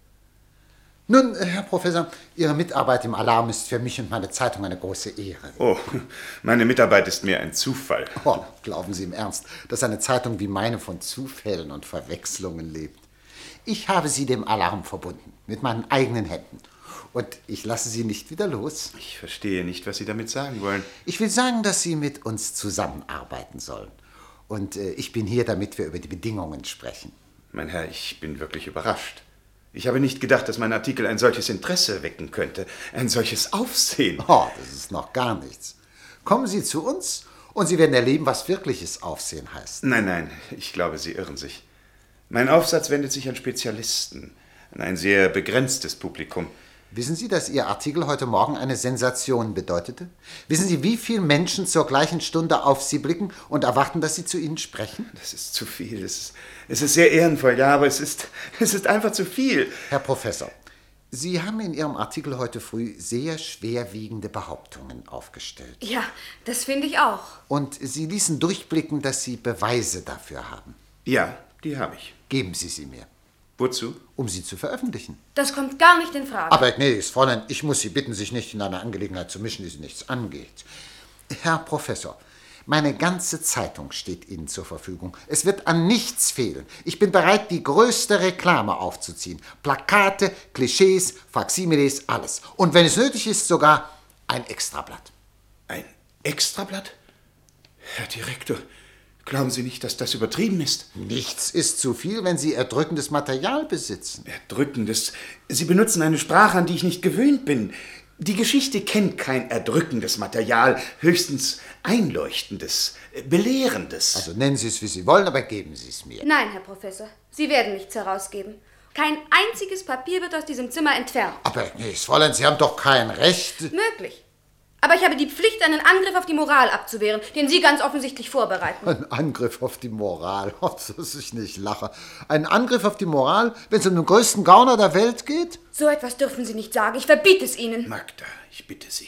Nun, Herr Professor, Ihre Mitarbeit im Alarm ist für mich und meine Zeitung eine große Ehre. Oh, meine Mitarbeit ist mehr ein Zufall. Oh, glauben Sie im Ernst, dass eine Zeitung wie meine von Zufällen und Verwechslungen lebt? Ich habe Sie dem Alarm verbunden, mit meinen eigenen Händen. Und ich lasse Sie nicht wieder los. Ich verstehe nicht, was Sie damit sagen wollen. Ich will sagen, dass Sie mit uns zusammenarbeiten sollen. Und ich bin hier, damit wir über die Bedingungen sprechen. Mein Herr, ich bin wirklich überrascht. Ich habe nicht gedacht, dass mein Artikel ein solches Interesse wecken könnte. Ein solches Aufsehen. Oh, das ist noch gar nichts. Kommen Sie zu uns und Sie werden erleben, was wirkliches Aufsehen heißt. Nein, ich glaube, Sie irren sich. Mein Aufsatz wendet sich an Spezialisten, an ein sehr begrenztes Publikum. Wissen Sie, dass Ihr Artikel heute Morgen eine Sensation bedeutete? Wissen Sie, wie viele Menschen zur gleichen Stunde auf Sie blicken und erwarten, dass Sie zu Ihnen sprechen? Das ist zu viel. Es ist sehr ehrenvoll, ja, aber es ist einfach zu viel. Herr Professor, Sie haben in Ihrem Artikel heute früh sehr schwerwiegende Behauptungen aufgestellt. Ja, das finde ich auch. Und Sie ließen durchblicken, dass Sie Beweise dafür haben. Ja, die habe ich. Geben Sie sie mir. Wozu? Um sie zu veröffentlichen. Das kommt gar nicht in Frage. Aber gnädiges Fräulein, ich muss Sie bitten, sich nicht in eine Angelegenheit zu mischen, die Sie nichts angeht. Herr Professor, meine ganze Zeitung steht Ihnen zur Verfügung. Es wird an nichts fehlen. Ich bin bereit, die größte Reklame aufzuziehen. Plakate, Klischees, Faksimiles, alles. Und wenn es nötig ist, sogar ein Extrablatt. Ein Extrablatt? Herr Direktor, glauben Sie nicht, dass das übertrieben ist? Nichts ist zu viel, wenn Sie erdrückendes Material besitzen. Erdrückendes? Sie benutzen eine Sprache, an die ich nicht gewöhnt bin. Die Geschichte kennt kein erdrückendes Material, höchstens einleuchtendes, belehrendes. Also nennen Sie es, wie Sie wollen, aber geben Sie es mir. Nein, Herr Professor, Sie werden nichts herausgeben. Kein einziges Papier wird aus diesem Zimmer entfernt. Aber, gnädiges Fräulein, Sie haben doch kein Recht. Möglich. Aber ich habe die Pflicht, einen Angriff auf die Moral abzuwehren, den Sie ganz offensichtlich vorbereiten. Ein Angriff auf die Moral, dass ich nicht lache. Ein Angriff auf die Moral, wenn es um den größten Gauner der Welt geht? So etwas dürfen Sie nicht sagen. Ich verbiete es Ihnen. Magda, ich bitte Sie.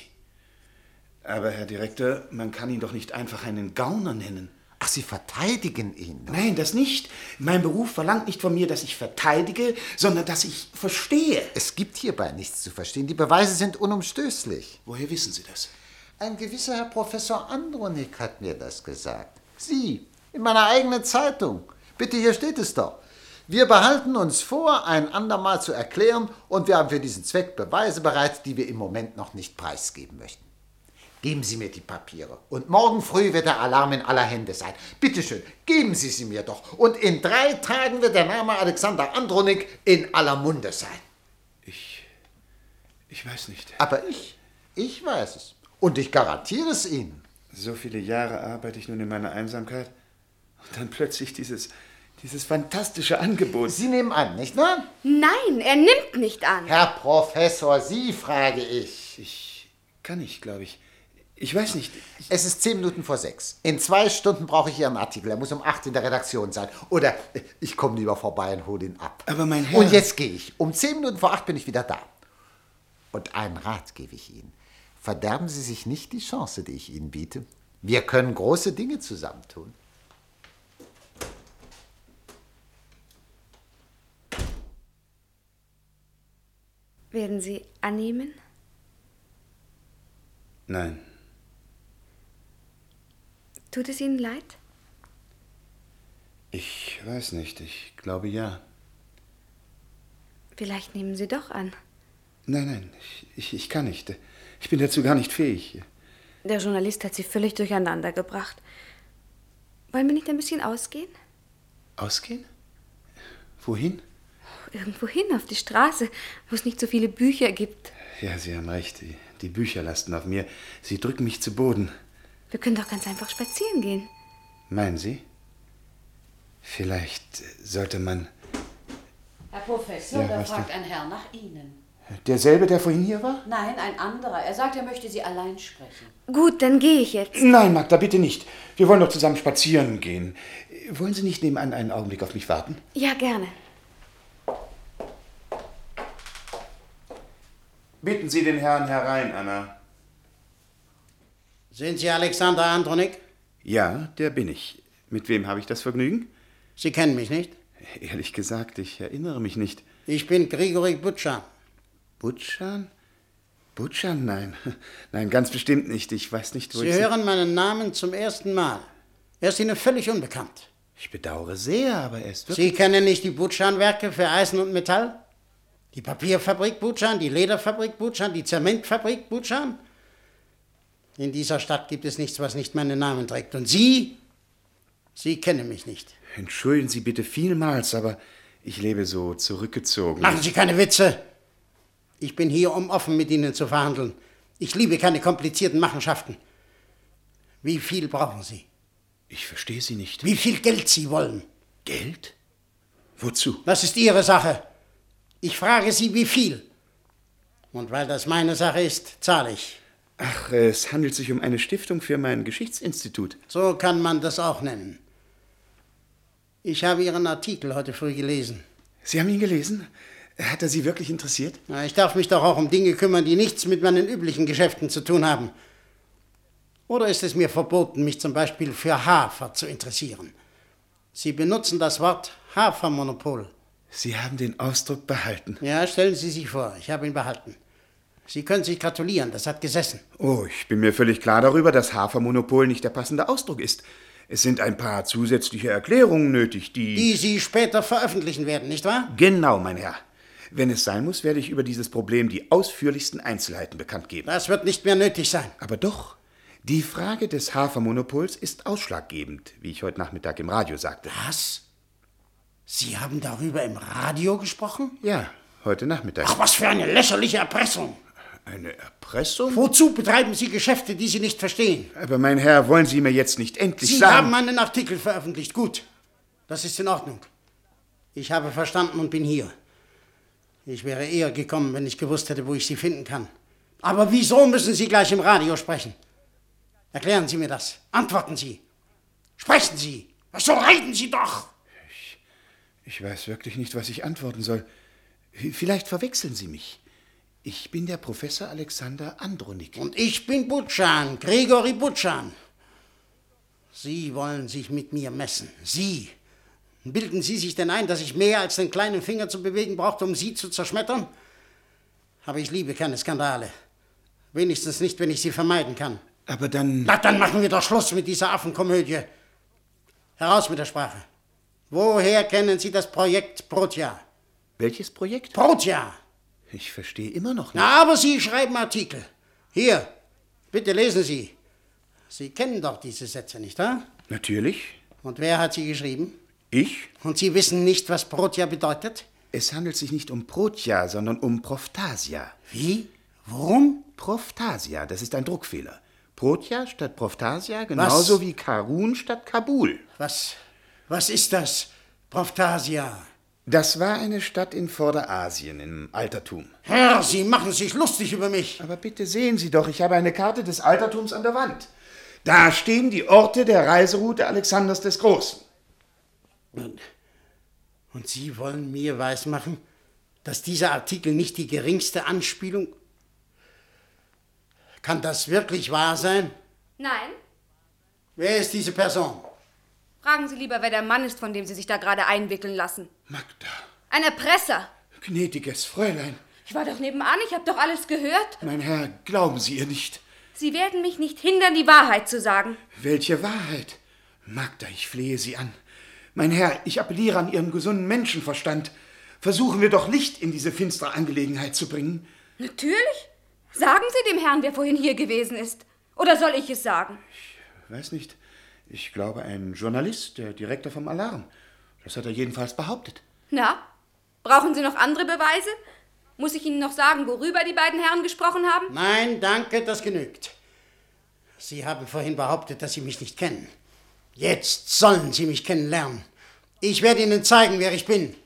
Aber, Herr Direktor, man kann ihn doch nicht einfach einen Gauner nennen. Ach, Sie verteidigen ihn? Nein, das nicht. Mein Beruf verlangt nicht von mir, dass ich verteidige, sondern dass ich verstehe. Es gibt hierbei nichts zu verstehen. Die Beweise sind unumstößlich. Woher wissen Sie das? Ein gewisser Herr Professor Andronik hat mir das gesagt. Sie, in meiner eigenen Zeitung. Bitte, hier steht es doch. Wir behalten uns vor, ein andermal zu erklären, und wir haben für diesen Zweck Beweise bereit, die wir im Moment noch nicht preisgeben möchten. Geben Sie mir die Papiere. Und morgen früh wird der Alarm in aller Hände sein. Bitte schön, geben Sie sie mir doch. Und in 3 Tagen wird der Name Alexander Andronik in aller Munde sein. Ich weiß nicht. Aber ich weiß es. Und ich garantiere es Ihnen. So viele Jahre arbeite ich nun in meiner Einsamkeit. Und dann plötzlich dieses fantastische Angebot. Sie nehmen an, nicht wahr? Nein, er nimmt nicht an. Herr Professor, Sie frage ich. Ich kann nicht, glaube ich. Ich weiß nicht. Es ist 10 Minuten vor 6. In 2 Stunden brauche ich Ihren Artikel. Er muss um 8 in der Redaktion sein. Oder ich komme lieber vorbei und hole ihn ab. Aber mein Herr... Und jetzt gehe ich. Um 10 Minuten vor 8 bin ich wieder da. Und einen Rat gebe ich Ihnen. Verderben Sie sich nicht die Chance, die ich Ihnen biete. Wir können große Dinge zusammentun. Werden Sie annehmen? Nein. Tut es Ihnen leid? Ich weiß nicht. Ich glaube ja. Vielleicht nehmen Sie doch an. Nein, ich kann nicht. Ich bin dazu gar nicht fähig. Der Journalist hat Sie völlig durcheinander gebracht. Wollen wir nicht ein bisschen ausgehen? Ausgehen? Wohin? Irgendwohin, auf die Straße, wo es nicht so viele Bücher gibt. Ja, Sie haben recht. Die Bücher lasten auf mir. Sie drücken mich zu Boden. Wir können doch ganz einfach spazieren gehen. Meinen Sie? Vielleicht sollte man... Herr Professor, Ja, da was fragt denn? ein Herr nach Ihnen. Derselbe, der vorhin hier war? Nein, ein anderer. Er sagt, er möchte Sie allein sprechen. Gut, dann gehe ich jetzt. Nein, Magda, bitte nicht. Wir wollen doch zusammen spazieren gehen. Wollen Sie nicht nebenan einen Augenblick auf mich warten? Ja, gerne. Bitten Sie den Herrn herein, Anna. Sind Sie Alexander Andronik? Ja, der bin ich. Mit wem habe ich das Vergnügen? Sie kennen mich nicht? Ehrlich gesagt, ich erinnere mich nicht. Ich bin Grigori Butschan. Butschan? Butschan? Nein. Nein, ganz bestimmt nicht. Ich weiß nicht, wo Sie ich... hören meinen Namen zum ersten Mal. Er ist Ihnen völlig unbekannt. Ich bedauere sehr, aber er ist wirklich... Sie kennen nicht die Butschan-Werke für Eisen und Metall? Die Papierfabrik Butschan, die Lederfabrik Butschan, die Zementfabrik Butschan? In dieser Stadt gibt es nichts, was nicht meinen Namen trägt. Und Sie kennen mich nicht. Entschuldigen Sie bitte vielmals, aber ich lebe so zurückgezogen. Machen Sie keine Witze. Ich bin hier, um offen mit Ihnen zu verhandeln. Ich liebe keine komplizierten Machenschaften. Wie viel brauchen Sie? Ich verstehe Sie nicht. Wie viel Geld Sie wollen? Geld? Wozu? Das ist Ihre Sache. Ich frage Sie, wie viel? Und weil das meine Sache ist, zahle ich. Ach, es handelt sich um eine Stiftung für mein Geschichtsinstitut. So kann man das auch nennen. Ich habe Ihren Artikel heute früh gelesen. Sie haben ihn gelesen? Hat er Sie wirklich interessiert? Na, ich darf mich doch auch um Dinge kümmern, die nichts mit meinen üblichen Geschäften zu tun haben. Oder ist es mir verboten, mich zum Beispiel für Hafer zu interessieren? Sie benutzen das Wort Hafermonopol. Sie haben den Ausdruck behalten. Ja, stellen Sie sich vor, ich habe ihn behalten. Sie können sich gratulieren, das hat gesessen. Oh, ich bin mir völlig klar darüber, dass Hafermonopol nicht der passende Ausdruck ist. Es sind ein paar zusätzliche Erklärungen nötig, Die Sie später veröffentlichen werden, nicht wahr? Genau, mein Herr. Wenn es sein muss, werde ich über dieses Problem die ausführlichsten Einzelheiten bekannt geben. Das wird nicht mehr nötig sein. Aber doch, die Frage des Hafermonopols ist ausschlaggebend, wie ich heute Nachmittag im Radio sagte. Was? Sie haben darüber im Radio gesprochen? Ja, heute Nachmittag. Ach, was für eine lächerliche Erpressung. Eine Erpressung? Wozu betreiben Sie Geschäfte, die Sie nicht verstehen? Aber mein Herr, wollen Sie mir jetzt nicht endlich Sie sagen... haben einen Artikel veröffentlicht. Gut, das ist in Ordnung. Ich habe verstanden und bin hier. Ich wäre eher gekommen, wenn ich gewusst hätte, wo ich Sie finden kann. Aber wieso müssen Sie gleich im Radio sprechen? Erklären Sie mir das. Antworten Sie. Sprechen Sie. So reden Sie doch. Ich weiß wirklich nicht, was ich antworten soll. Vielleicht verwechseln Sie mich. Ich bin der Professor Alexander Andronik. Und ich bin Butschan, Grigori Butschan. Sie wollen sich mit mir messen. Sie. Bilden Sie sich denn ein, dass ich mehr als den kleinen Finger zu bewegen brauchte, um Sie zu zerschmettern? Aber ich liebe keine Skandale. Wenigstens nicht, wenn ich sie vermeiden kann. Aber dann... Na, dann machen wir doch Schluss mit dieser Affenkomödie. Heraus mit der Sprache. Woher kennen Sie das Projekt Protja? Welches Projekt? Protja. Ich verstehe immer noch nicht. Na, aber Sie schreiben Artikel. Hier, bitte lesen Sie. Sie kennen doch diese Sätze, nicht wahr? Natürlich. Und wer hat sie geschrieben? Ich? Und Sie wissen nicht, was Protja bedeutet? Es handelt sich nicht um Protja, sondern um Proftasia. Wie? Worum? Proftasia, das ist ein Druckfehler. Protja statt Proftasia, genauso wie Karun statt Kabul. Was ist das? Proftasia. Das war eine Stadt in Vorderasien im Altertum. Herr, Sie machen sich lustig über mich. Aber bitte sehen Sie doch, ich habe eine Karte des Altertums an der Wand. Da stehen die Orte der Reiseroute Alexanders des Großen. Und Sie wollen mir weismachen, dass dieser Artikel nicht die geringste Anspielung... Kann das wirklich wahr sein? Nein. Wer ist diese Person? Fragen Sie lieber, wer der Mann ist, von dem Sie sich da gerade einwickeln lassen. Magda. Ein Erpresser. Gnädiges Fräulein. Ich war doch nebenan, ich habe doch alles gehört. Mein Herr, glauben Sie ihr nicht. Sie werden mich nicht hindern, die Wahrheit zu sagen. Welche Wahrheit? Magda, ich flehe Sie an. Mein Herr, ich appelliere an Ihren gesunden Menschenverstand. Versuchen wir doch Licht in diese finstere Angelegenheit zu bringen. Natürlich. Sagen Sie dem Herrn, wer vorhin hier gewesen ist. Oder soll ich es sagen? Ich weiß nicht. Ich glaube, ein Journalist, der Direktor vom Alarm. Das hat er jedenfalls behauptet. Na, brauchen Sie noch andere Beweise? Muss ich Ihnen noch sagen, worüber die beiden Herren gesprochen haben? Nein, danke, das genügt. Sie haben vorhin behauptet, dass Sie mich nicht kennen. Jetzt sollen Sie mich kennenlernen. Ich werde Ihnen zeigen, wer ich bin.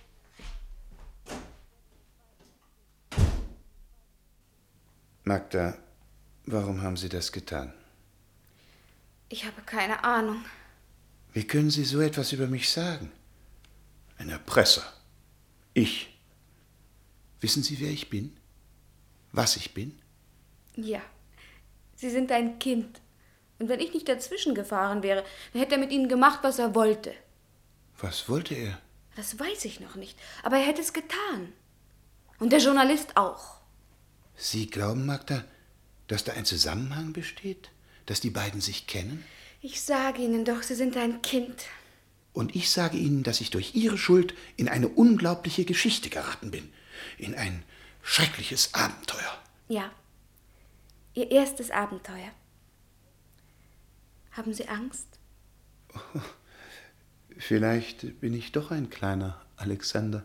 Magda, warum haben Sie das getan? Ich habe keine Ahnung. Wie können Sie so etwas über mich sagen? Ein Erpresser. Ich. Wissen Sie, wer ich bin? Was ich bin? Ja, Sie sind ein Kind. Und wenn ich nicht dazwischen gefahren wäre, dann hätte er mit Ihnen gemacht, was er wollte. Was wollte er? Das weiß ich noch nicht, aber er hätte es getan. Und der Journalist auch. Sie glauben, Magda, dass da ein Zusammenhang besteht? Dass die beiden sich kennen? Ich sage Ihnen doch, Sie sind ein Kind. Und ich sage Ihnen, dass ich durch Ihre Schuld in eine unglaubliche Geschichte geraten bin. In ein schreckliches Abenteuer. Ja, Ihr erstes Abenteuer. Haben Sie Angst? Oh, vielleicht bin ich doch ein kleiner Alexander.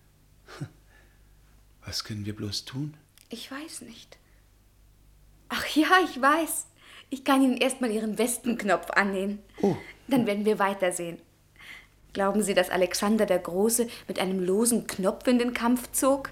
Was können wir bloß tun? Ich weiß nicht. Ach ja, ich weiß. Ich kann Ihnen erstmal Ihren Westenknopf annähen. Oh. Dann werden wir weitersehen. Glauben Sie, dass Alexander der Große mit einem losen Knopf in den Kampf zog?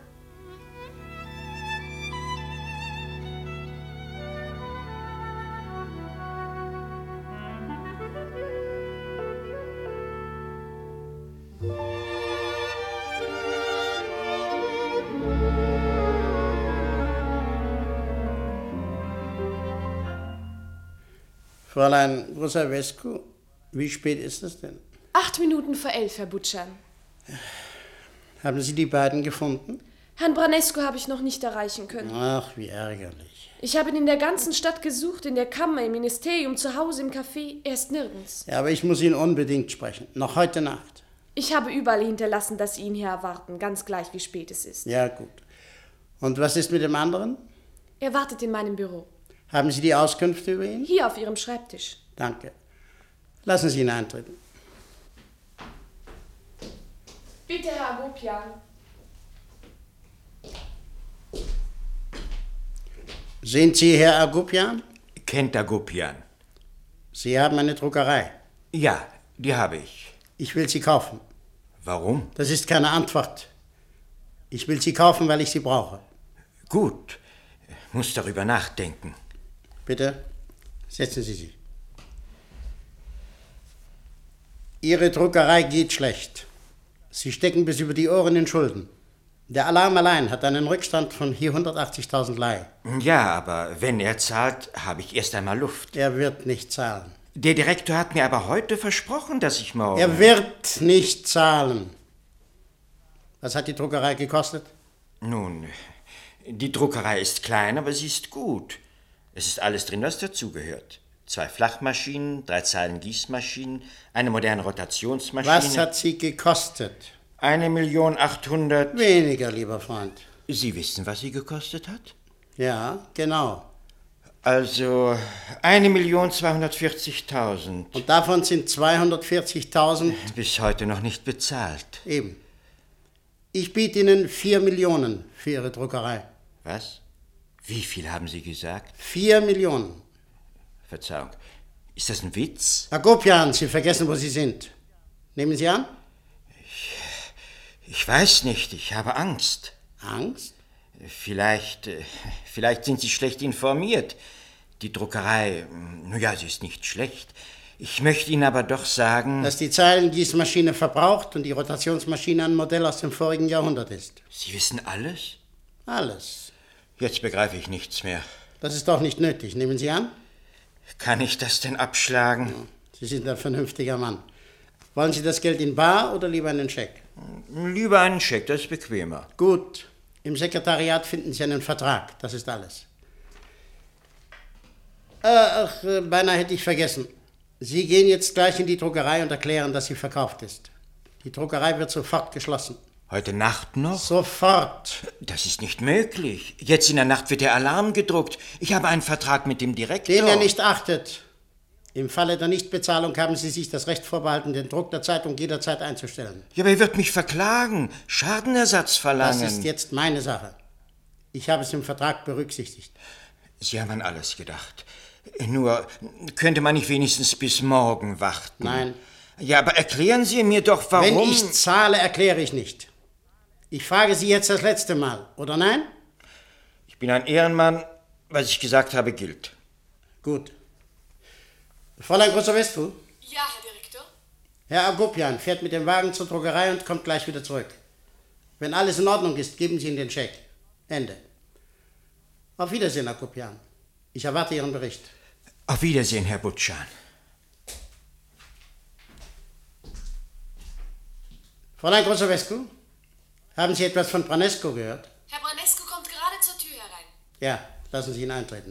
Fräulein Brusavescu, wie spät ist es denn? 8 Minuten vor 11, Herr Butschan. Haben Sie die beiden gefunden? Herrn Branesco habe ich noch nicht erreichen können. Ach, wie ärgerlich. Ich habe ihn in der ganzen Stadt gesucht, in der Kammer, im Ministerium, zu Hause, im Café. Er ist nirgends. Ja, aber ich muss ihn unbedingt sprechen. Noch heute Nacht. Ich habe überall hinterlassen, dass Sie ihn hier erwarten, ganz gleich, wie spät es ist. Ja, gut. Und was ist mit dem anderen? Er wartet in meinem Büro. Haben Sie die Auskünfte über ihn? Hier auf Ihrem Schreibtisch. Danke. Lassen Sie ihn eintreten. Bitte, Herr Agopian. Sind Sie Herr Agopian? Kennt Agopian. Sie haben eine Druckerei. Ja, die habe ich. Ich will sie kaufen. Warum? Das ist keine Antwort. Ich will sie kaufen, weil ich sie brauche. Gut. Muss darüber nachdenken. Bitte, setzen Sie sich. Ihre Druckerei geht schlecht. Sie stecken bis über die Ohren in Schulden. Der Alarm allein hat einen Rückstand von hier 180.000 Lei. Ja, aber wenn er zahlt, habe ich erst einmal Luft. Er wird nicht zahlen. Der Direktor hat mir aber heute versprochen, dass ich morgen... Er wird nicht zahlen. Was hat die Druckerei gekostet? Nun, die Druckerei ist klein, aber sie ist gut. Es ist alles drin, was dazugehört. 2 Flachmaschinen, 3 Zeilen Gießmaschinen, eine moderne Rotationsmaschine... Was hat sie gekostet? 1.800.000... Weniger, lieber Freund. Sie wissen, was sie gekostet hat? Ja, genau. Also 1.240.000. Und davon sind 240.000... Bis heute noch nicht bezahlt. Eben. Ich biete Ihnen 4 Millionen für Ihre Druckerei. Was? Wie viel haben Sie gesagt? 4 Millionen. Verzeihung. Ist das ein Witz? Agopian, Sie vergessen, wo Sie sind. Nehmen Sie an? Ich weiß nicht, ich habe Angst. Angst? Vielleicht sind Sie schlecht informiert. Die Druckerei, ja, sie ist nicht schlecht. Ich möchte Ihnen aber doch sagen... Dass die Zeilengießmaschine verbraucht und die Rotationsmaschine ein Modell aus dem vorigen Jahrhundert ist. Sie wissen alles? Alles. Jetzt begreife ich nichts mehr. Das ist doch nicht nötig. Nehmen Sie an? Kann ich das denn abschlagen? Sie sind ein vernünftiger Mann. Wollen Sie das Geld in bar oder lieber einen Scheck? Lieber einen Scheck, das ist bequemer. Gut. Im Sekretariat finden Sie einen Vertrag. Das ist alles. Beinahe hätte ich vergessen. Sie gehen jetzt gleich in die Druckerei und erklären, dass sie verkauft ist. Die Druckerei wird sofort geschlossen. Heute Nacht noch? Sofort. Das ist nicht möglich. Jetzt in der Nacht wird der Alarm gedruckt. Ich habe einen Vertrag mit dem Direktor. Den er nicht achtet. Im Falle der Nichtbezahlung haben Sie sich das Recht vorbehalten, den Druck der Zeitung jederzeit einzustellen. Ja, aber er wird mich verklagen, Schadenersatz verlangen. Das ist jetzt meine Sache. Ich habe es im Vertrag berücksichtigt. Sie haben an alles gedacht. Nur könnte man nicht wenigstens bis morgen warten? Nein. Ja, aber erklären Sie mir doch, warum... Wenn ich zahle, erkläre ich nicht. Ich frage Sie jetzt das letzte Mal, oder nein? Ich bin ein Ehrenmann. Was ich gesagt habe, gilt. Gut. Fräulein Großer-Westphal? Ja, Herr Direktor. Herr Agopian fährt mit dem Wagen zur Druckerei und kommt gleich wieder zurück. Wenn alles in Ordnung ist, geben Sie ihm den Scheck. Ende. Auf Wiedersehen, Agopian. Ich erwarte Ihren Bericht. Auf Wiedersehen, Herr Butschan. Fräulein Großer-Westphal, haben Sie etwas von Branesco gehört? Herr Branesco kommt gerade zur Tür herein. Ja, lassen Sie ihn eintreten.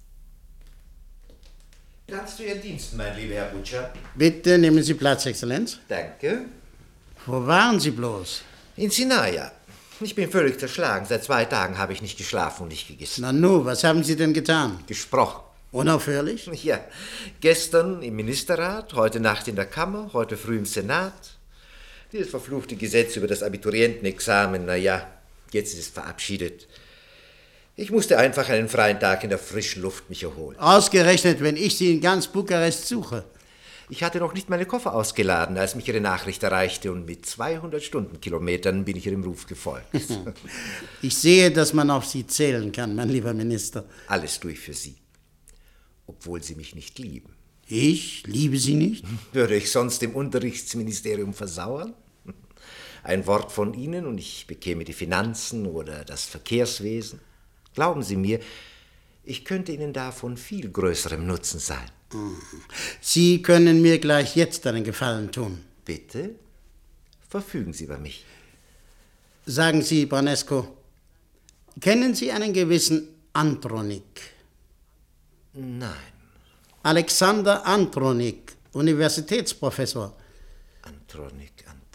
Ganz zu Ihren Diensten, mein lieber Herr Butcher. Bitte nehmen Sie Platz, Exzellenz. Danke. Wo waren Sie bloß? In Sinaia. Ich bin völlig zerschlagen. Seit 2 Tagen habe ich nicht geschlafen und nicht gegessen. Nanu, was haben Sie denn getan? Gesprochen. Unaufhörlich? Ja. Gestern im Ministerrat, heute Nacht in der Kammer, heute früh im Senat. Dieses verfluchte Gesetz über das Abiturientenexamen, naja, jetzt ist es verabschiedet. Ich musste einfach einen freien Tag in der frischen Luft mich erholen. Ausgerechnet, wenn ich Sie in ganz Bukarest suche. Ich hatte noch nicht meine Koffer ausgeladen, als mich Ihre Nachricht erreichte, und mit 200 Stundenkilometern bin ich Ihrem Ruf gefolgt. Ich sehe, dass man auf Sie zählen kann, mein lieber Minister. Alles tue ich für Sie, obwohl Sie mich nicht lieben. Ich liebe Sie nicht? Würde ich sonst im Unterrichtsministerium versauern? Ein Wort von Ihnen und ich bekäme die Finanzen oder das Verkehrswesen. Glauben Sie mir, ich könnte Ihnen da von viel größerem Nutzen sein. Sie können mir gleich jetzt einen Gefallen tun. Bitte? Verfügen Sie über mich. Sagen Sie, Branesco, kennen Sie einen gewissen Andronik? Nein. Alexander Andronik, Universitätsprofessor. Andronik.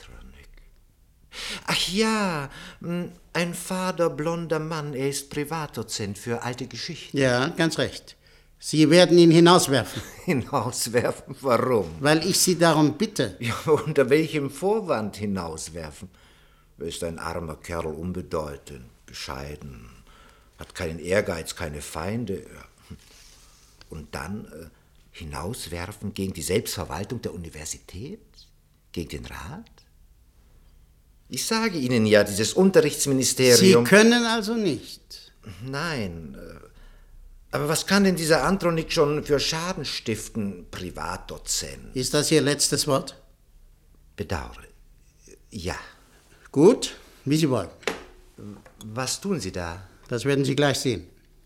Ach ja, ein fader, blonder Mann. Er ist Privatdozent für alte Geschichten. Ja, ganz recht. Sie werden ihn hinauswerfen. Hinauswerfen? Warum? Weil ich Sie darum bitte. Ja, unter welchem Vorwand hinauswerfen? Er ist ein armer Kerl, unbedeutend, bescheiden, hat keinen Ehrgeiz, keine Feinde. Und dann hinauswerfen gegen die Selbstverwaltung der Universität? Gegen den Rat? Ich sage Ihnen ja, dieses Unterrichtsministerium... Sie können also nicht? Nein. Aber was kann denn dieser Andronik schon für Schaden stiften, Privatdozent? Ist das Ihr letztes Wort? Bedauere. Ja. Gut, wie Sie wollen. Was tun Sie da? Das werden Sie gleich sehen.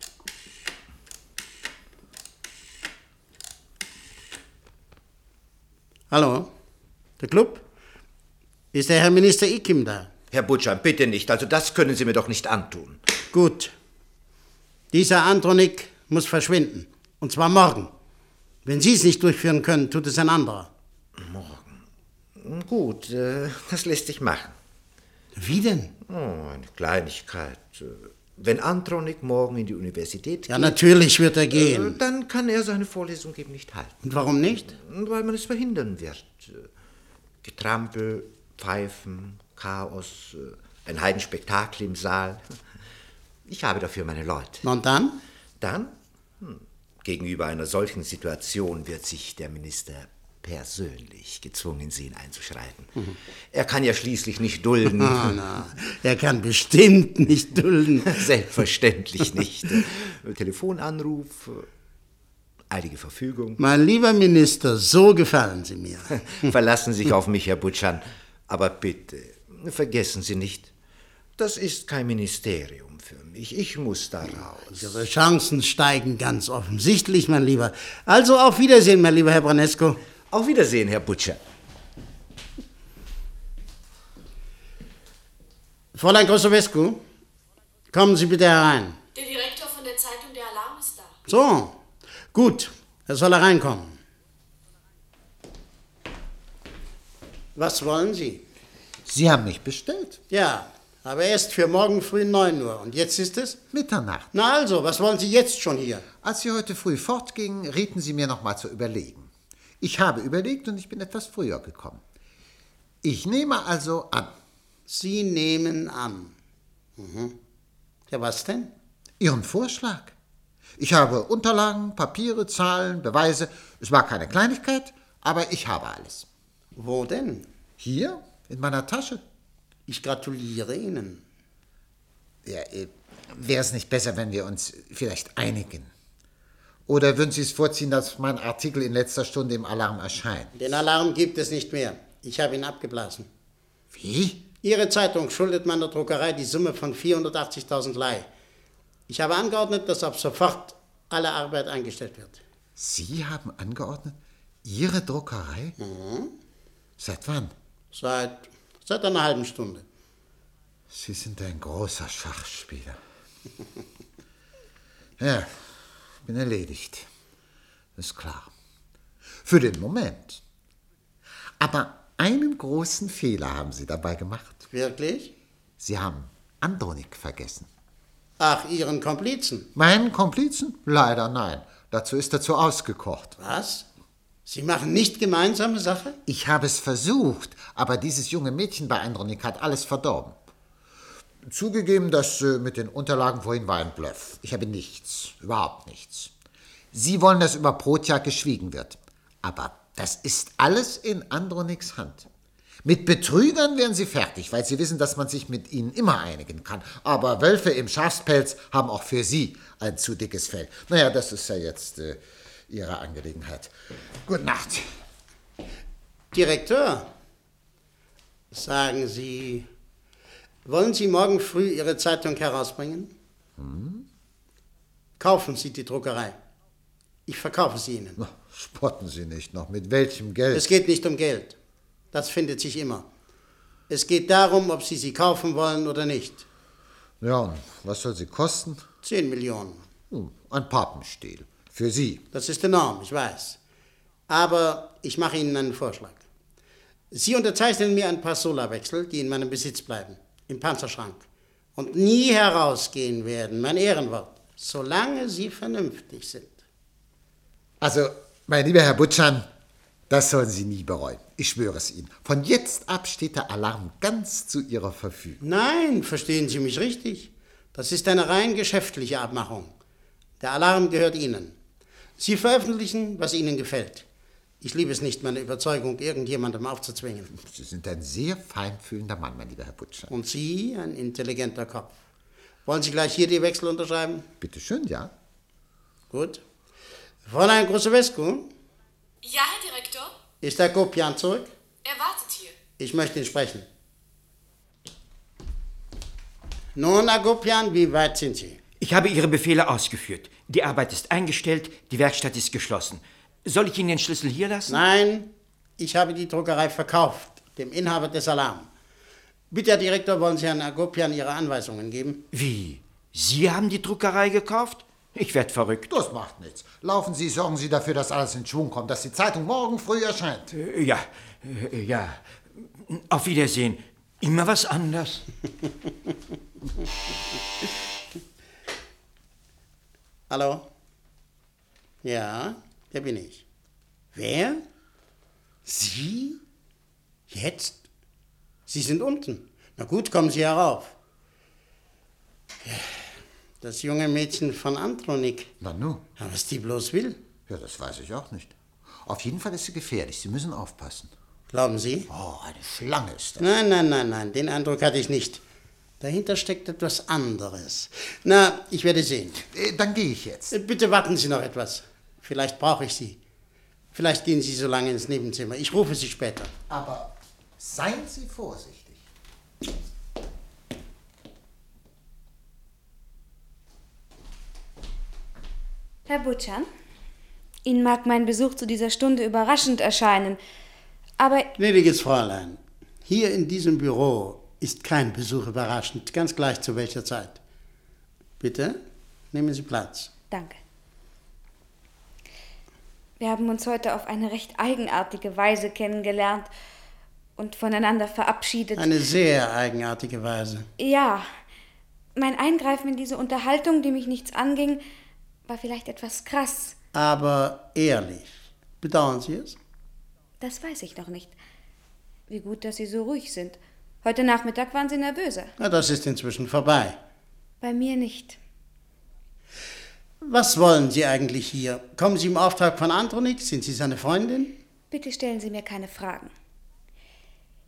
Hallo? Der Club? Ist der Herr Minister Ikim da? Herr Butschan, bitte nicht. Also das können Sie mir doch nicht antun. Gut. Dieser Andronik muss verschwinden. Und zwar morgen. Wenn Sie es nicht durchführen können, tut es ein anderer. Morgen? Gut, das lässt sich machen. Wie denn? Oh, eine Kleinigkeit. Wenn Andronik morgen in die Universität geht... Ja, natürlich wird er gehen. Dann kann er seine Vorlesung eben nicht halten. Und warum nicht? Weil man es verhindern wird. Getrampel, Pfeifen, Chaos, ein Heidenspektakel im Saal. Ich habe dafür meine Leute. Und dann? Dann? Gegenüber einer solchen Situation wird sich der Minister persönlich gezwungen sehen einzuschreiten. Er kann ja schließlich nicht dulden. Er kann bestimmt nicht dulden. Selbstverständlich nicht. Telefonanruf, eilige Verfügung. Mein lieber Minister, so gefallen Sie mir. Verlassen Sie sich auf mich, Herr Butschan. Aber bitte, vergessen Sie nicht, das ist kein Ministerium für mich. Ich muss da raus. Ihre Chancen steigen ganz offensichtlich, mein Lieber. Also auf Wiedersehen, mein lieber Herr Branesco. Auf Wiedersehen, Herr Butcher. Fräulein Großowescu, kommen Sie bitte herein. Der Direktor von der Zeitung Der Alarm ist da. So, gut, er soll hereinkommen. Was wollen Sie? Sie haben mich bestellt. Ja, aber erst für morgen früh 9 Uhr. Und jetzt ist es? Mitternacht. Na also, was wollen Sie jetzt schon hier? Als Sie heute früh fortgingen, rieten Sie mir noch mal zu überlegen. Ich habe überlegt und ich bin etwas früher gekommen. Ich nehme also an. Sie nehmen an. Ja, was denn? Ihren Vorschlag. Ich habe Unterlagen, Papiere, Zahlen, Beweise. Es war keine Kleinigkeit, aber ich habe alles. Wo denn? Hier, in meiner Tasche. Ich gratuliere Ihnen. Ja, wäre es nicht besser, wenn wir uns vielleicht einigen? Oder würden Sie es vorziehen, dass mein Artikel in letzter Stunde im Alarm erscheint? Den Alarm gibt es nicht mehr. Ich habe ihn abgeblasen. Wie? Ihre Zeitung schuldet meiner Druckerei die Summe von 480.000 Lei. Ich habe angeordnet, dass ab sofort alle Arbeit eingestellt wird. Sie haben angeordnet? Ihre Druckerei? Mhm. Seit wann? Seit einer halben Stunde. Sie sind ein großer Schachspieler. Ja, bin erledigt. Ist klar. Für den Moment. Aber einen großen Fehler haben Sie dabei gemacht. Wirklich? Sie haben Andronik vergessen. Ach, Ihren Komplizen? Meinen Komplizen? Leider nein. Dazu ist er zu ausgekocht. Was? Sie machen nicht gemeinsame Sache? Ich habe es versucht, aber dieses junge Mädchen bei Andronik hat alles verdorben. Zugegeben, das mit den Unterlagen vorhin war ein Bluff. Ich habe nichts, überhaupt nichts. Sie wollen, dass über Protjak geschwiegen wird. Aber das ist alles in Androniks Hand. Mit Betrügern wären Sie fertig, weil Sie wissen, dass man sich mit ihnen immer einigen kann. Aber Wölfe im Schafspelz haben auch für Sie ein zu dickes Fell. Naja, das ist ja jetzt Ihre Angelegenheit. Gute Nacht. Direktor, sagen Sie, wollen Sie morgen früh Ihre Zeitung herausbringen? Kaufen Sie die Druckerei. Ich verkaufe sie Ihnen. Na, spotten Sie nicht noch. Mit welchem Geld? Es geht nicht um Geld. Das findet sich immer. Es geht darum, ob Sie sie kaufen wollen oder nicht. Ja, und was soll sie kosten? 10 Millionen. Ein Papenstiel. Für Sie. Das ist enorm, ich weiß. Aber ich mache Ihnen einen Vorschlag. Sie unterzeichnen mir ein paar Solarwechsel, die in meinem Besitz bleiben. Im Panzerschrank. Und nie herausgehen werden, mein Ehrenwort. Solange Sie vernünftig sind. Also, mein lieber Herr Butschan, das sollen Sie nie bereuen. Ich schwöre es Ihnen. Von jetzt ab steht der Alarm ganz zu Ihrer Verfügung. Nein, verstehen Sie mich richtig. Das ist eine rein geschäftliche Abmachung. Der Alarm gehört Ihnen. Sie veröffentlichen, was Ihnen gefällt. Ich liebe es nicht, meine Überzeugung irgendjemandem aufzuzwingen. Sie sind ein sehr feinfühlender Mann, mein lieber Herr Butschan. Und Sie ein intelligenter Kopf. Wollen Sie gleich hier die Wechsel unterschreiben? Bitte schön, ja. Gut. Fräulein Grusewescu? Ja, Herr Direktor? Ist der Agopian zurück? Er wartet hier. Ich möchte ihn sprechen. Nun, Agopian, wie weit sind Sie? Ich habe Ihre Befehle ausgeführt. Die Arbeit ist eingestellt, die Werkstatt ist geschlossen. Soll ich Ihnen den Schlüssel hier lassen? Nein, ich habe die Druckerei verkauft, dem Inhaber des Alarm. Bitte, Herr Direktor, wollen Sie Herrn Agopian Ihre Anweisungen geben? Wie? Sie haben die Druckerei gekauft? Ich werde verrückt. Das macht nichts. Laufen Sie, sorgen Sie dafür, dass alles in Schwung kommt, dass die Zeitung morgen früh erscheint. Ja. Auf Wiedersehen. Immer was anderes. Hallo? Ja, der bin ich. Wer? Sie? Jetzt? Sie sind unten. Na gut, kommen Sie herauf. Das junge Mädchen von Andronik. Na nu. Ja, was die bloß will? Ja, das weiß ich auch nicht. Auf jeden Fall ist sie gefährlich. Sie müssen aufpassen. Glauben Sie? Oh, eine Schlange ist das. Nein. Den Eindruck hatte ich nicht. Dahinter steckt etwas anderes. Na, ich werde sehen. Dann gehe ich jetzt. Bitte warten Sie noch etwas. Vielleicht brauche ich Sie. Vielleicht gehen Sie so lange ins Nebenzimmer. Ich rufe Sie später. Aber seien Sie vorsichtig. Herr Butschan, Ihnen mag mein Besuch zu dieser Stunde überraschend erscheinen, aber... Gnädiges Fräulein, hier in diesem Büro ist kein Besuch überraschend, ganz gleich zu welcher Zeit. Bitte, nehmen Sie Platz. Danke. Wir haben uns heute auf eine recht eigenartige Weise kennengelernt und voneinander verabschiedet. Eine sehr eigenartige Weise. Ja, mein Eingreifen in diese Unterhaltung, die mich nichts anging, war vielleicht etwas krass. Aber ehrlich. Bedauern Sie es? Das weiß ich noch nicht. Wie gut, dass Sie so ruhig sind. Heute Nachmittag waren Sie nervöser. Na, das ist inzwischen vorbei. Bei mir nicht. Was wollen Sie eigentlich hier? Kommen Sie im Auftrag von Andronik? Sind Sie seine Freundin? Bitte stellen Sie mir keine Fragen.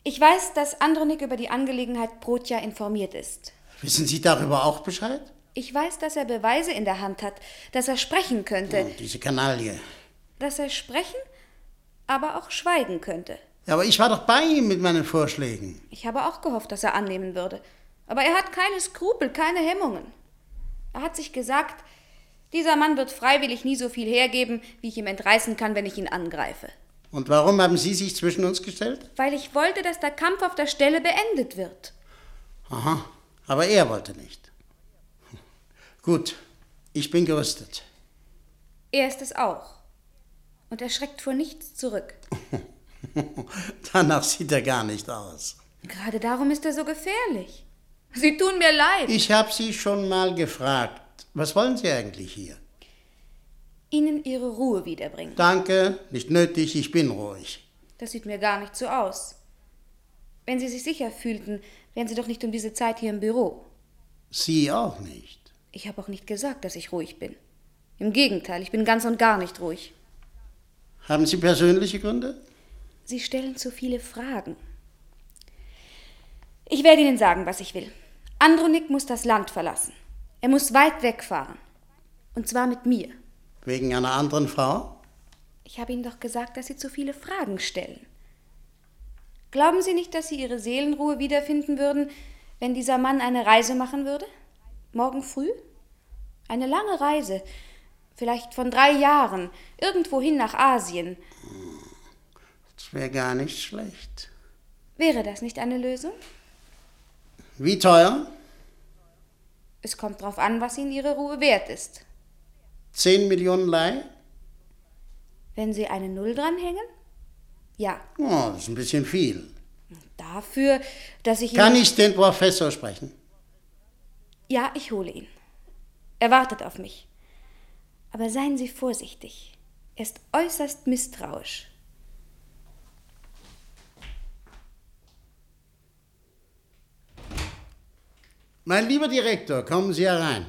Ich weiß, dass Andronik über die Angelegenheit Protja informiert ist. Wissen Sie darüber auch Bescheid? Ich weiß, dass er Beweise in der Hand hat, dass er sprechen könnte. Oh, diese Kanaille. Dass er sprechen, aber auch schweigen könnte. Ja, aber ich war doch bei ihm mit meinen Vorschlägen. Ich habe auch gehofft, dass er annehmen würde. Aber er hat keine Skrupel, keine Hemmungen. Er hat sich gesagt, dieser Mann wird freiwillig nie so viel hergeben, wie ich ihm entreißen kann, wenn ich ihn angreife. Und warum haben Sie sich zwischen uns gestellt? Weil ich wollte, dass der Kampf auf der Stelle beendet wird. Aha, aber er wollte nicht. Gut, ich bin gerüstet. Er ist es auch. Und er schreckt vor nichts zurück. Danach sieht er gar nicht aus. Gerade darum ist er so gefährlich. Sie tun mir leid. Ich habe Sie schon mal gefragt. Was wollen Sie eigentlich hier? Ihnen Ihre Ruhe wiederbringen. Danke, nicht nötig, ich bin ruhig. Das sieht mir gar nicht so aus. Wenn Sie sich sicher fühlten, wären Sie doch nicht um diese Zeit hier im Büro. Sie auch nicht. Ich habe auch nicht gesagt, dass ich ruhig bin. Im Gegenteil, ich bin ganz und gar nicht ruhig. Haben Sie persönliche Gründe? Sie stellen zu viele Fragen. Ich werde Ihnen sagen, was ich will. Andronik muss das Land verlassen. Er muss weit wegfahren. Und zwar mit mir. Wegen einer anderen Frau? Ich habe Ihnen doch gesagt, dass Sie zu viele Fragen stellen. Glauben Sie nicht, dass Sie Ihre Seelenruhe wiederfinden würden, wenn dieser Mann eine Reise machen würde? Morgen früh? Eine lange Reise, vielleicht von 3 Jahren, irgendwohin nach Asien. Das wäre gar nicht schlecht. Wäre das nicht eine Lösung? Wie teuer? Es kommt darauf an, was Ihnen Ihre Ruhe wert ist. 10 Millionen Leih? Wenn Sie eine Null dranhängen? Ja. Oh, das ist ein bisschen viel. Dafür, dass ich Kann Ihnen... ich den Professor sprechen? Ja, ich hole ihn. Er wartet auf mich. Aber seien Sie vorsichtig. Er ist äußerst misstrauisch. Mein lieber Direktor, kommen Sie herein.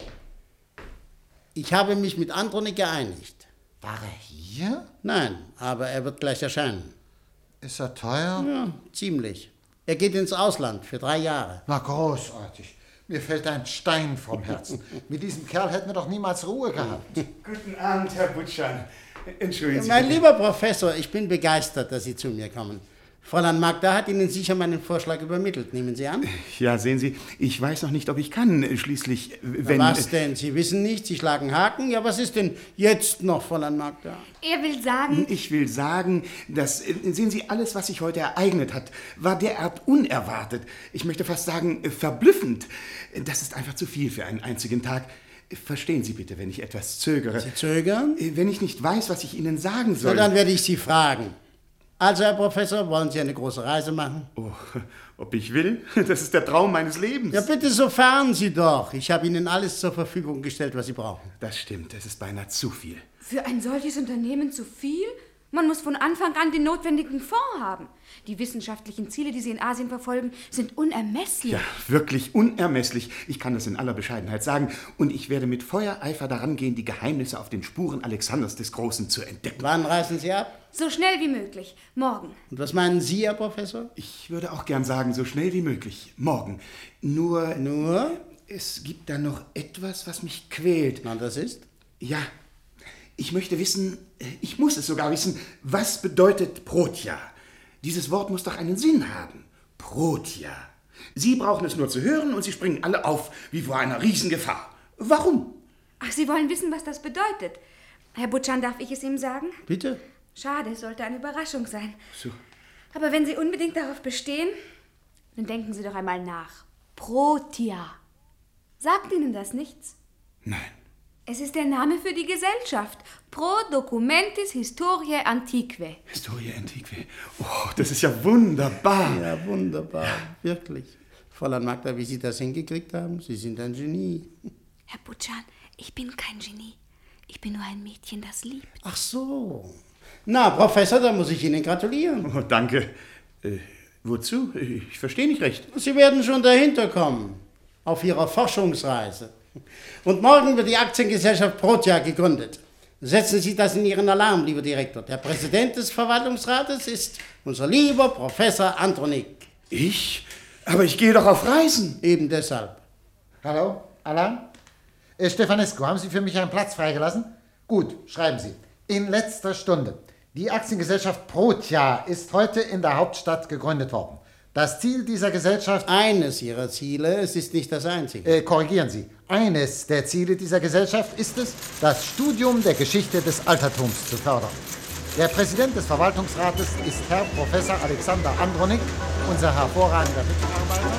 Ich habe mich mit Andronik geeinigt. War er hier? Nein, aber er wird gleich erscheinen. Ist er teuer? Ja, ziemlich. Er geht ins Ausland für 3 Jahre. Na, großartig. Mir fällt ein Stein vom Herzen. Mit diesem Kerl hätten wir doch niemals Ruhe gehabt. Guten Abend, Herr Butschan. Entschuldigen Sie. Mein bitte. lieber Professor, ich bin begeistert, dass Sie zu mir kommen. Fräulein Magda hat Ihnen sicher meinen Vorschlag übermittelt. Nehmen Sie an? Ja, sehen Sie, ich weiß noch nicht, ob ich kann. Schließlich, wenn... Was denn? Sie wissen nicht, Sie schlagen Haken? Ja, was ist denn jetzt noch, Fräulein Magda? Er will sagen... Ich will sagen, dass, sehen Sie, alles, was sich heute ereignet hat, war derart unerwartet. Ich möchte fast sagen, verblüffend. Das ist einfach zu viel für einen einzigen Tag. Verstehen Sie bitte, wenn ich etwas zögere. Sie zögern? Wenn ich nicht weiß, was ich Ihnen sagen soll. Na, dann werde ich Sie fragen. Also, Herr Professor, wollen Sie eine große Reise machen? Oh, ob ich will? Das ist der Traum meines Lebens. Ja, bitte, so fahren Sie doch. Ich habe Ihnen alles zur Verfügung gestellt, was Sie brauchen. Das stimmt, es ist beinahe zu viel. Für ein solches Unternehmen zu viel? Man muss von Anfang an den notwendigen Fonds haben. Die wissenschaftlichen Ziele, die Sie in Asien verfolgen, sind unermesslich. Ja, wirklich unermesslich. Ich kann das in aller Bescheidenheit sagen. Und ich werde mit Feuereifer daran gehen, die Geheimnisse auf den Spuren Alexanders des Großen zu entdecken. Wann reisen Sie ab? So schnell wie möglich. Morgen. Und was meinen Sie, Herr Professor? Ich würde auch gern sagen, so schnell wie möglich. Morgen. Nur? Es gibt da noch etwas, was mich quält. Na, das ist? Ja. Ich möchte wissen, ich muss es sogar wissen, was bedeutet Protja? Dieses Wort muss doch einen Sinn haben. Protja. Sie brauchen es nur zu hören und Sie springen alle auf, wie vor einer Riesengefahr. Warum? Ach, Sie wollen wissen, was das bedeutet. Herr Butschan, darf ich es ihm sagen? Bitte. Schade, es sollte eine Überraschung sein. So. Aber wenn Sie unbedingt darauf bestehen, dann denken Sie doch einmal nach. Protja. Sagt Ihnen das nichts? Nein. Es ist der Name für die Gesellschaft. Pro Documentis Historiae Antiquae. Historiae Antiquae. Oh, das ist ja wunderbar. Ja, wunderbar. Wirklich. Fräulein Magda, wie Sie das hingekriegt haben, Sie sind ein Genie. Herr Butschan, ich bin kein Genie. Ich bin nur ein Mädchen, das liebt. Ach so. Na, Professor, da muss ich Ihnen gratulieren. Oh, danke. Wozu? Ich verstehe nicht recht. Sie werden schon dahinter kommen. Auf Ihrer Forschungsreise. Und morgen wird die Aktiengesellschaft Protja gegründet. Setzen Sie das in Ihren Alarm, lieber Direktor. Der Präsident des Verwaltungsrates ist unser lieber Professor Andronik. Ich? Aber ich gehe doch auf Reisen. Eben deshalb. Hallo, Alarm? Stefanescu, haben Sie für mich einen Platz freigelassen? Gut, schreiben Sie. In letzter Stunde. Die Aktiengesellschaft Protia ist heute in der Hauptstadt gegründet worden. Das Ziel dieser Gesellschaft... Eines ihrer Ziele, es ist nicht das einzige. Korrigieren Sie. Eines der Ziele dieser Gesellschaft ist es, das Studium der Geschichte des Altertums zu fördern. Der Präsident des Verwaltungsrates ist Herr Professor Alexander Andronik, unser hervorragender Mitarbeiter.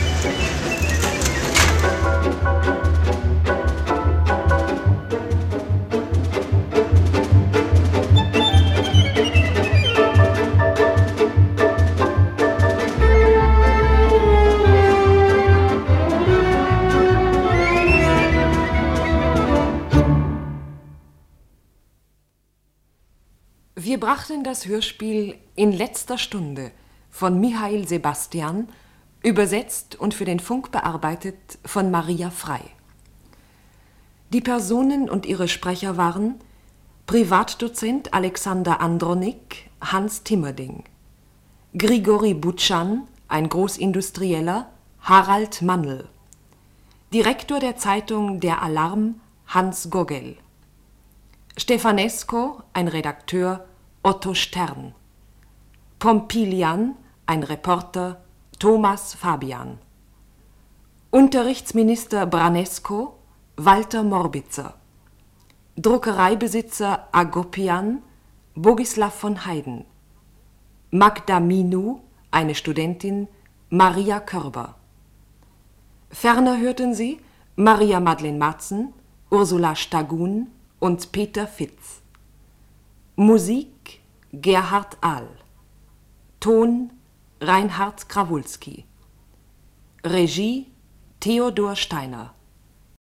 Wir brachten das Hörspiel In letzter Stunde von Mihail Sebastian, übersetzt und für den Funk bearbeitet von Maria Frei. Die Personen und ihre Sprecher waren Privatdozent Alexander Andronik, Hans Timmerding, Grigori Butschan, ein Großindustrieller, Harald Mannl, Direktor der Zeitung Der Alarm, Hans Gogel, Stefanesco, ein Redakteur, Otto Stern, Pompilian, ein Reporter, Thomas Fabian, Unterrichtsminister Branesco, Walter Morbitzer, Druckereibesitzer Agopian, Bogislav von Heyden, Magda Minu, eine Studentin, Maria Körber. Ferner hörten Sie Maria Madeleine Marzen, Ursula Stagun und Peter Fitz. Musik Gerhard Ahl. Ton Reinhard Krawulski. Regie Theodor Steiner.